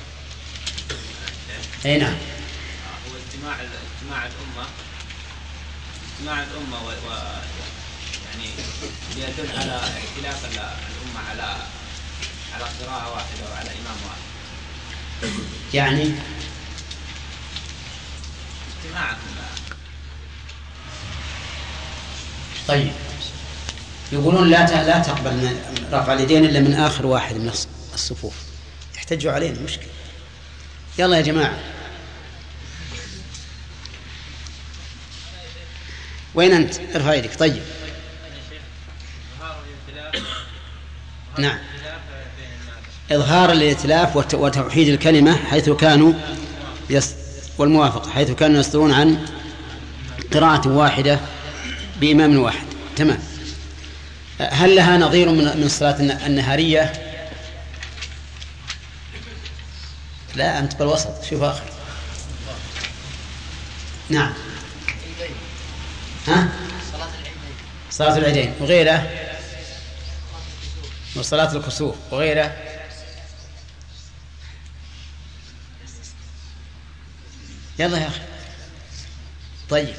أي نعم. هو اجتماع اجتماع الأمة اجتماع الأمة و... و... يعني يدل على اختلاف الأمة على على قراءة واحدة وعلى إمام واحد. يعني اجتماع. طيب يقولون لا لا تقبل من رفع اليدين إلا من آخر واحد من الصفوف. يحتجوا علينا مشكلة. يلا يا جماعة وين أنت؟ ارفع يدك. طيب نعم إظهار الائتلاف وتوحيد الكلمة حيث كانوا يس والموافقة حيث كانوا يصدرون عن قراءة واحدة بإمام واحد. تمام. هل لها نظير من الصلاة النهارية؟ لا أنت بالوسط. شوف آخر. نعم. ها؟ صلاة العيدين وغيره، وصلاة الكسوف وغيره. يلا يا أخي. طيب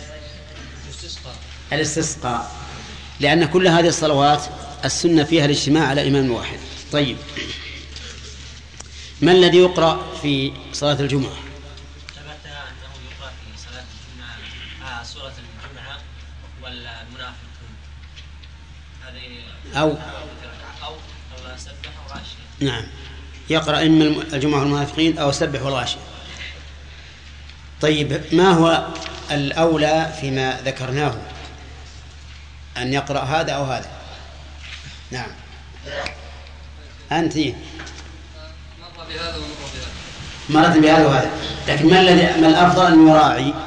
الاستسقاء، لأن كل هذه الصلوات السنة فيها الاجتماع على إمام واحد. طيب ما الذي يقرأ في صلاة الجمعة؟ ثبت أنه يقرأ في صلاة الجمعة آه سورة الجمعة والمنافقون هذه أو أو أو سبح وراشي. نعم يقرأ إما الجمعة والمنافقين أو سبح وراشي. طيب ما هو الأولى فيما ذكرناه، أن يقرأ هذا أو هذا؟ نعم أنت مرة بهذا ومرة بهذا. مرة بهذا وهذا، لكن ما الذي ما الأفضل أن يراعي؟ إذا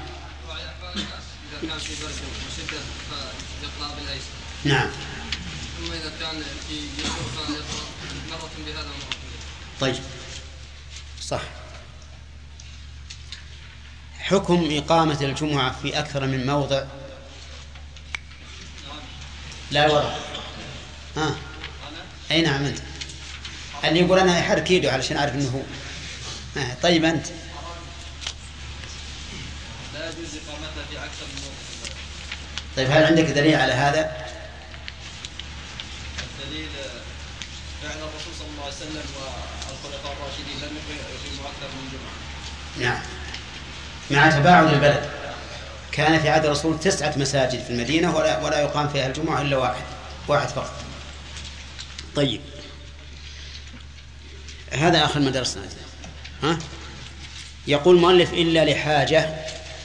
كان في برد وشدة فيقرأ بالأيسر. نعم. ثم إذا كان في يسر فيقرأ مرة بهذا ومرة بهذا. طيب صح. حكم إقامة الجمعة في أكثر من موضع. لا ورع. ها أي نعم أنت اللي يقول أنا يحرك يده علشان أعرف أنه هو. آه. طيب أنت لا يجوز إقامتها في أكثر من موضع. طيب هل عندك دليل على هذا؟ الدليل فعل الرسول صلى الله عليه وسلم والخلفاء الراشدين لم يقيموا أكثر من جمعة. نعم مع تباعد البلد. كان في عهد الرسول تسعة مساجد في المدينة ولا ولا يقام فيها الجمعة إلا واحد واحد فقط. طيب هذا آخر ما درسنا. ها يقول المؤلف إلا لحاجة.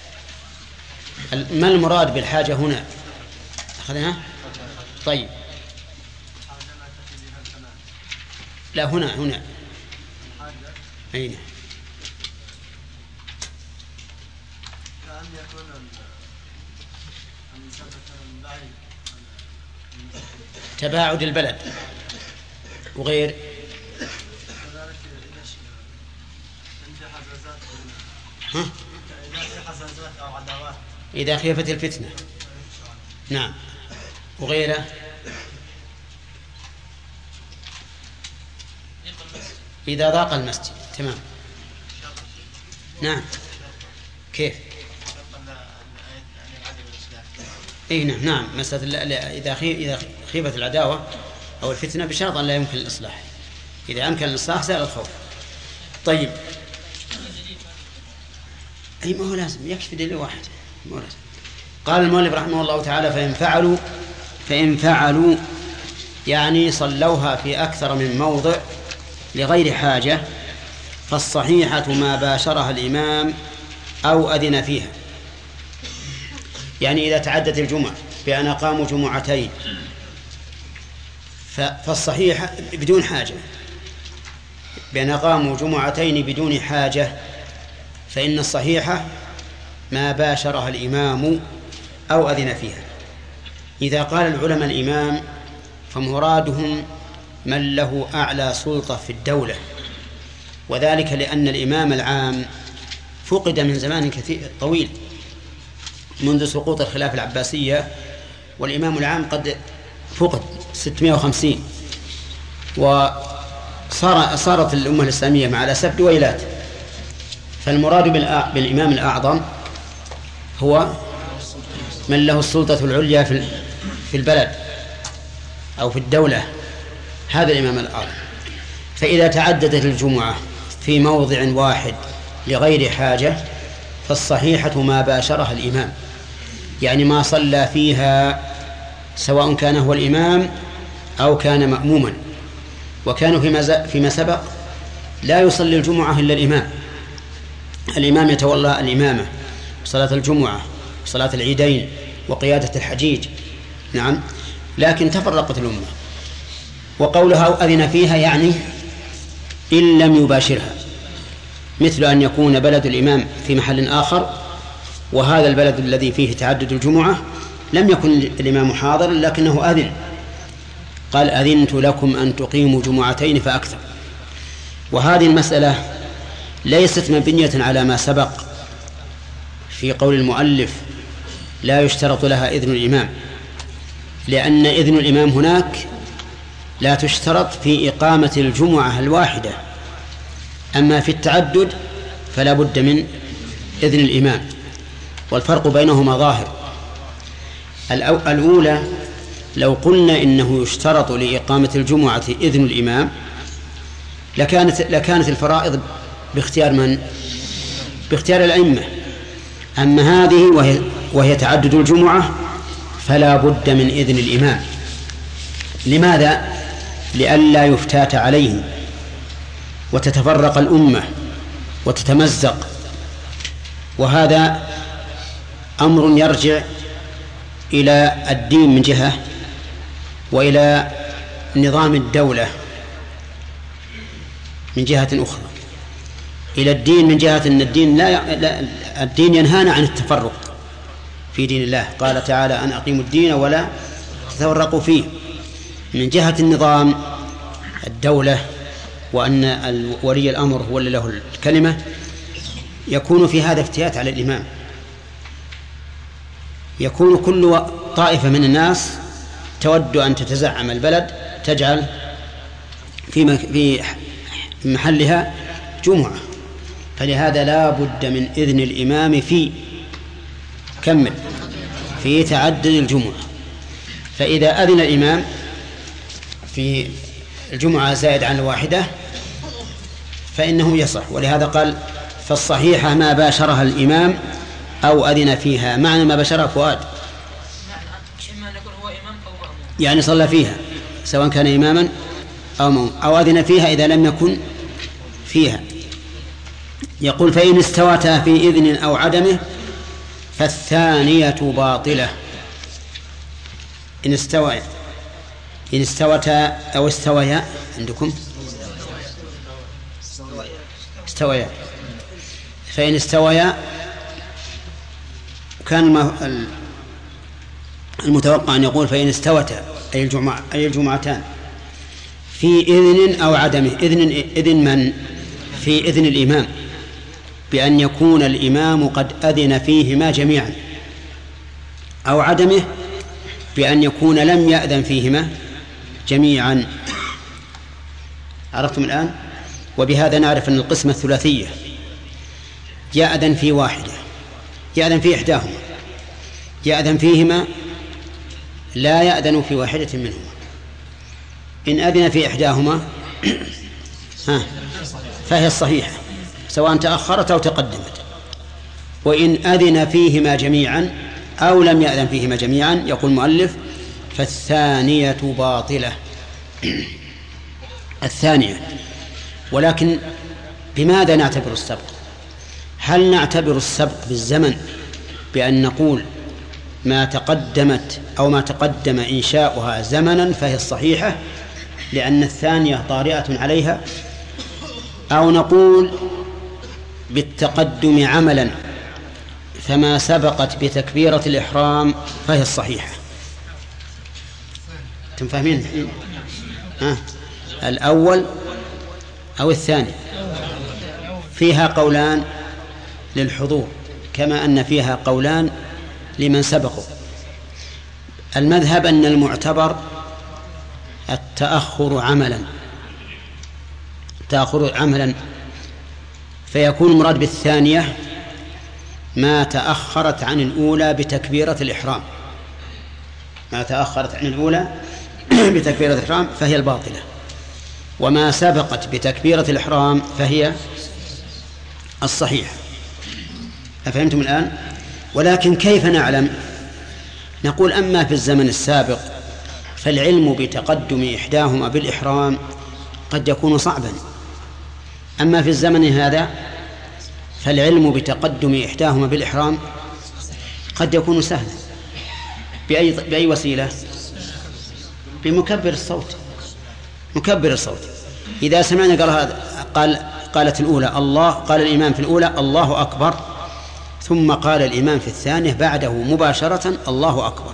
ما المراد بالحاجة هنا؟ أخذنا؟ طيب لا هنا هنا أين؟ تباعد البلد وغير ها؟ إذا خيفت الفتنة. نعم. وغيره إذا ضاق المسجد. تمام. نعم. كيف؟ إيه نعم نعم مسألة إذا إذا خيفت العداوة أو الفتنة بشرط أن لا يمكن الإصلاح. إذا أمكن الإصلاح زال الخوف. طيب. أي ما هو لازم يكفي دليل واحد. ما هو لازم. قال المؤلف رحمه الله تعالى فإن فعلوا فإن فعلوا يعني صلوها في أكثر من موضع لغير حاجة فالصحيحة ما باشرها الإمام أو أذن فيها. يعني إذا تعدت الجمعة بأن أقاموا جمعتين فالصحيحة بدون حاجة بأن أقاموا جمعتين بدون حاجة فإن الصحيحة ما باشرها الإمام أو أذن فيها. إذا قال العلماء الإمام فمرادهم من له أعلى سلطة في الدولة، وذلك لأن الإمام العام فقد من زمان كثير طويل منذ سقوط الخلافة العباسية، والإمام العام قد فقد ستمائة وخمسين، وصار صارت الأمة الإسلامية مع الأسف دويلات. فالمراد بالإمام الأعظم هو من له السلطة العليا في البلد أو في الدولة، هذا الإمام الأعظم. فإذا تعددت الجمعة في موضع واحد لغير حاجة فالصحيحة ما باشرها الإمام، يعني ما صلى فيها سواء كان هو الإمام أو كان مأموما. وكانوا فيما فيما سبق لا يصلي الجمعة إلا الإمام. الإمام يتولى الإمامة صلاة الجمعة صلاة العيدين وقيادة الحجيج. نعم. لكن تفرقت الأمة. وقولها أذن فيها يعني إن لم يباشرها، مثل أن يكون بلد الإمام في محل آخر وهذا البلد الذي فيه تعدد الجمعة لم يكن الإمام حاضر لكنه أذن، قال أذنت لكم أن تقيموا جمعتين فأكثر. وهذه المسألة ليست مبنية على ما سبق في قول المؤلف لا يشترط لها إذن الإمام، لأن إذن الإمام هناك لا تشترط في إقامة الجمعة الواحدة، أما في التعدد فلا بد من إذن الإمام، والفرق بينهما ظاهر. الأولى لو قلنا إنه يشترط لإقامة الجمعة إذن الإمام لكانت, لكانت الفرائض باختيار من؟ باختيار الأئمة. أما هذه وهي, وهي تعدد الجمعة فلا بد من إذن الإمام. لماذا؟ لئلا يفتات عليهم وتتفرق الأمة وتتمزق، وهذا أمر يرجع إلى الدين من جهة وإلى نظام الدولة من جهة أخرى. إلى الدين من جهة أن الدين, لا لا الدين ينهانا عن التفرق في دين الله، قال تعالى أن أقيموا الدين ولا تتفرقوا فيه. من جهة النظام الدولة وأن ولي الأمر هو اللي له الكلمة يكون في هذا افتيات على الإمام، يكون كل طائفة من الناس تود أن تتزعم البلد تجعل في في محلها جمعة، فلهذا لا بد من إذن الإمام في كمل في تعدد الجمعة. فإذا أذن الإمام في الجمعة زائد عن الواحدة فإنه يصح. ولهذا قال فالصحيحة ما باشرها الإمام أو أذن فيها. معنى ما باشرها فؤاد يعني صلى فيها سواء كان إماما أو مؤمن، أو أذن فيها إذا لم يكن فيها. يقول فإن استوتا في إذن أو عدمه فالثانية باطلة. إن استوى إن استوتا أو استويا عندكم استويا فإن استويا كان المتوقع أن يقول فإن استوتا أي الجمعة أي الجمعتان في إذن أو عدمه. إذن إذن من؟ في إذن الإمام بأن يكون الإمام قد أذن فيهما جميعا، أو عدمه بأن يكون لم يأذن فيهما جميعا. عرفتم الآن؟ وبهذا نعرف أن القسمة الثلاثية يأذن في واحدة، يأذن في إحداهما، يأذن فيهما، لا يأذن في واحدة منهما. إن أذن في إحداهما ها فهي الصحيحة سواء تأخرت أو تقدمت، وإن أذن فيهما جميعا أو لم يأذن فيهما جميعا يقول المؤلف فالثانية باطلة. الثانية. ولكن بماذا نعتبر السبق؟ هل نعتبر السبق بالزمن بأن نقول ما تقدمت أو ما تقدم إنشاؤها زمنا فهي الصحيحة لأن الثانية طارئة عليها، أو نقول بالتقدم عملا فما سبقت بتكبيرة الإحرام فهي الصحيحة؟ أنتم فاهمين؟ ها الأول أو الثاني؟ فيها قولان للحضور كما أن فيها قولان لمن سبقوا. المذهب أن المعتبر التأخر عملا تأخر عملا فيكون المراد بالثانية ما تأخرت عن الأولى بتكبيرة الإحرام، ما تأخرت عن الأولى بتكبيرة الإحرام فهي الباطلة، وما سبقت بتكبيرة الإحرام فهي الصحيحة. أفهمتم الآن؟ ولكن كيف نعلم؟ نقول أما في الزمن السابق فالعلم بتقدم إحداهما بالإحرام قد يكون صعبا، أما في الزمن هذا فالعلم بتقدم إحداهما بالإحرام قد يكون سهلا. بأي, بأي وسيلة؟ بمكبر الصوت. مكبر الصوت إذا سمعنا قال هذا قال قالت الأولى الله قال الإمام في الأولى الله أكبر، ثم قال الإمام في الثانية بعده مباشرة الله أكبر،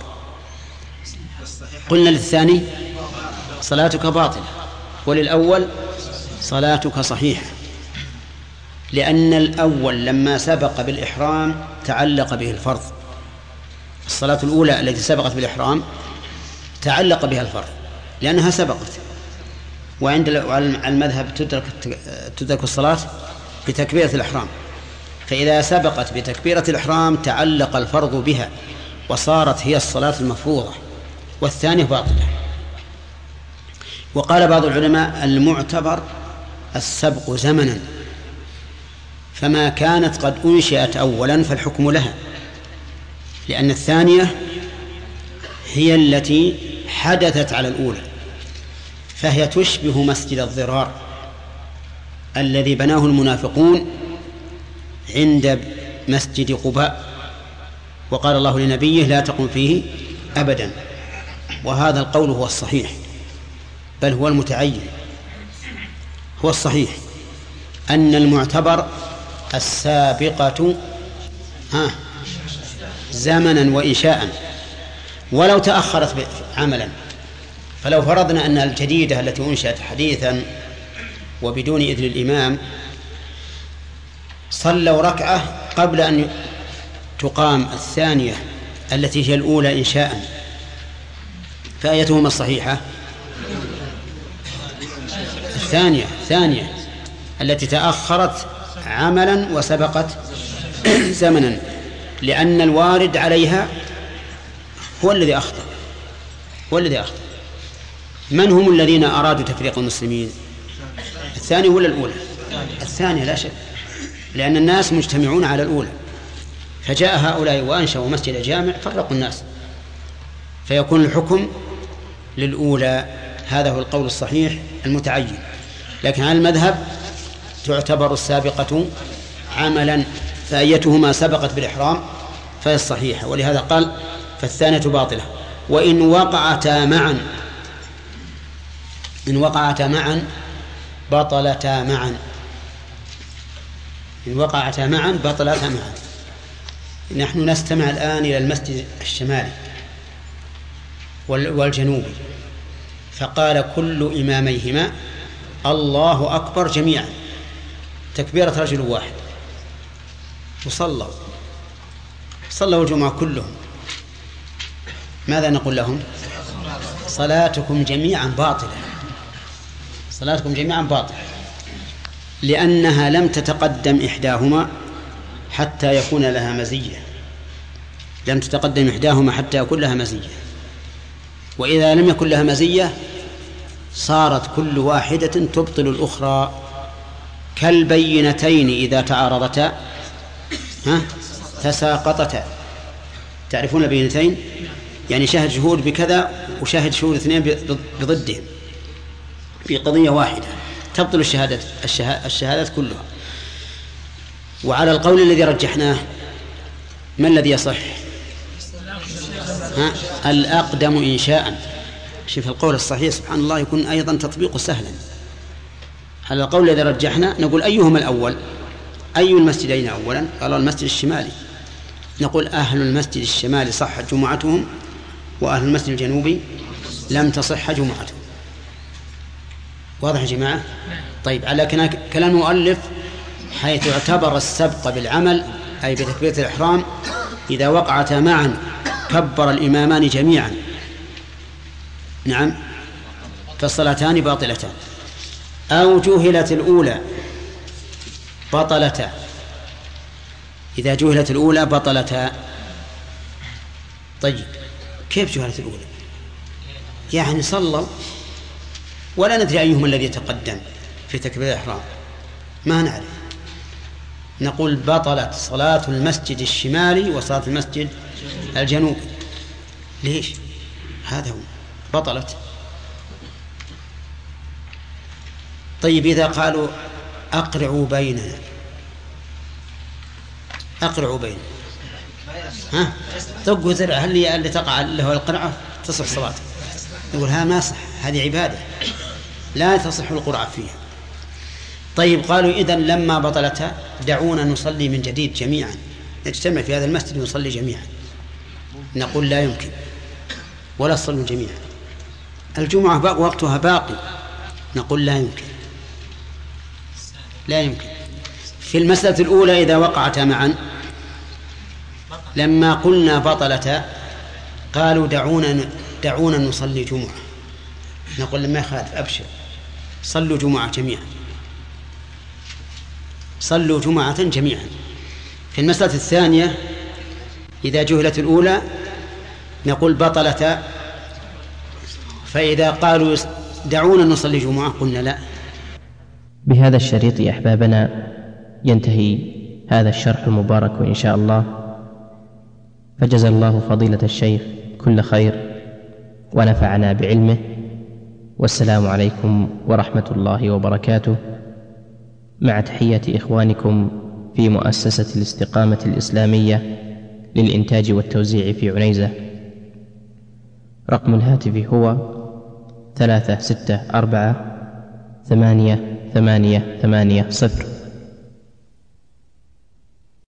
قلنا للثاني صلاتك باطلة وللأول صلاتك صحيحة، لأن الأول لما سبق بالإحرام تعلق به الفرض. الصلاة الأولى التي سبقت بالإحرام تعلق بها الفرض لأنها سبقت، وعند المذهب تدرك تدرك الصلاة بتكبيرة الإحرام، فإذا سبقت بتكبيرة الإحرام تعلق الفرض بها وصارت هي الصلاة المفروضة، والثانية باطلة. وقال بعض العلماء المعتبر السبق زمنا، فما كانت قد أنشئت أولا فالحكم لها، لأن الثانية هي التي حدثت على الأولى، فهي تشبه مسجد الضرار الذي بناه المنافقون عند مسجد قباء، وقال الله لنبيه لا تقم فيه أبدا. وهذا القول هو الصحيح، بل هو المتعين، هو الصحيح أن المعتبر السابقة ها زمنا وإنشاء، ولو تأخرت عملا. فلو فرضنا أن الجديدة التي أنشأت حديثا وبدون إذن الإمام صلوا ركعة قبل أن تقام الثانية التي هي الأولى إنشاء، فأيتهما الصحيحة؟ الثانية الثانية التي تأخرت عملا وسبقت زمنا، لأن الوارد عليها هو الذي أخطأ هو الذي أخطأ. من هم الذين أرادوا تفريق المسلمين؟ الثانية ولا الأولى؟ الثانية لا شك، لأن الناس مجتمعون على الأولى، فجاء هؤلاء وأنشأوا مسجد جامع فرقوا الناس، فيكون الحكم للأولى. هذا هو القول الصحيح المتعين. لكن على المذهب تعتبر السابقة عملا فأيتهما سبقت بالإحرام فهي الصحيحة، ولهذا قال فالثانية باطلة. وإن وقعتا معا إن وقعتا معا بطلتا معا إن وقعتا معا بطلتا معا. نحن نستمع الآن إلى المسجد الشمالي والجنوبي، فقال كل إماميهما الله أكبر جميعا تكبيرة رجل واحد، وصلوا صلوا الجمعة كلهم. ماذا نقول لهم؟ صلاتكم جميعا باطلة، صلاتكم جميعا باطلة، لأنها لم تتقدم إحداهما حتى يكون لها مزية، لم تتقدم إحداهما حتى يكون لها مزية، وإذا لم يكن لها مزية صارت كل واحدة تبطل الأخرى، كالبينتين إذا تعارضتا ها تساقطتا. تعرفون البينتين؟ يعني شاهد شهود بكذا وشاهد شهود اثنين بضدهم في قضية واحدة، تبطل الشهادة الشهادات كلها. وعلى القول الذي رجحناه ما الذي يصح؟ ها؟ الأقدم إنشاء. شوف القول الصحيح سبحان الله يكون أيضا تطبيقه سهلا. على القول الذي رجحنا نقول أيهما الأول؟ أي المسجدين أولا؟ قال المسجد الشمالي. نقول أهل المسجد الشمالي صحت جمعتهم، وأهل المسجد الجنوبي لم تصح جمعتهم. واضح يا جماعة؟ طيب، على كلام المؤلف حيث اعتبر السبق بالعمل أي بتكبيرة الإحرام إذا وقعتا معا كبر الإمامان جميعا، نعم، فالصلاتان باطلتان. أو جهلت الأولى بطلتا، إذا جهلت الأولى بطلتا. طيب، كيف جهلت الأولى؟ يعني صلوا ولا ندري أيهما الذي يتقدم في تكبير الإحرام، ما نعرف. نقول بطلت صلاة المسجد الشمالي وصلاة المسجد الجنوبي. ليش؟ هذا هو، بطلت. طيب، إذا قالوا أقرعوا بيننا، أقرعوا بيننا، ها طق وزرع، هل اللي تقع له القرعة تصح صلاته؟ يقول ها ما صح، هذه عبادة لا تصح القرعة فيها. طيب، قالوا إذن لما بطلتها دعونا نصلي من جديد جميعا، نجتمع في هذا المسجد ونصلي جميعا. نقول لا يمكن، ولا تصلوا جميعا، الجمعة باق وقتها باقي. نقول لا يمكن، لا يمكن. في المسألة الأولى إذا وقعتا معا لما قلنا بطلتا قالوا دعونا دعونا نصلي جمعة، نقول لما يخالف أبشر، صلوا جمعة جميعا، صلوا جمعة جميعا. في المسألة الثانية إذا جهلت الأولى نقول بطلتا، فإذا قالوا دعونا نصلي جمعة قلنا لا. بهذا الشريط يا أحبابنا ينتهي هذا الشرح المبارك إن شاء الله، فجزا الله فضيلة الشيخ كل خير ونفعنا بعلمه، والسلام عليكم ورحمة الله وبركاته، مع تحية إخوانكم في مؤسسة الاستقامة الإسلامية للإنتاج والتوزيع في عنيزة. رقم الهاتف هو ثلاثة ستة أربعة ثمانية ثمانية ثمانية صفر.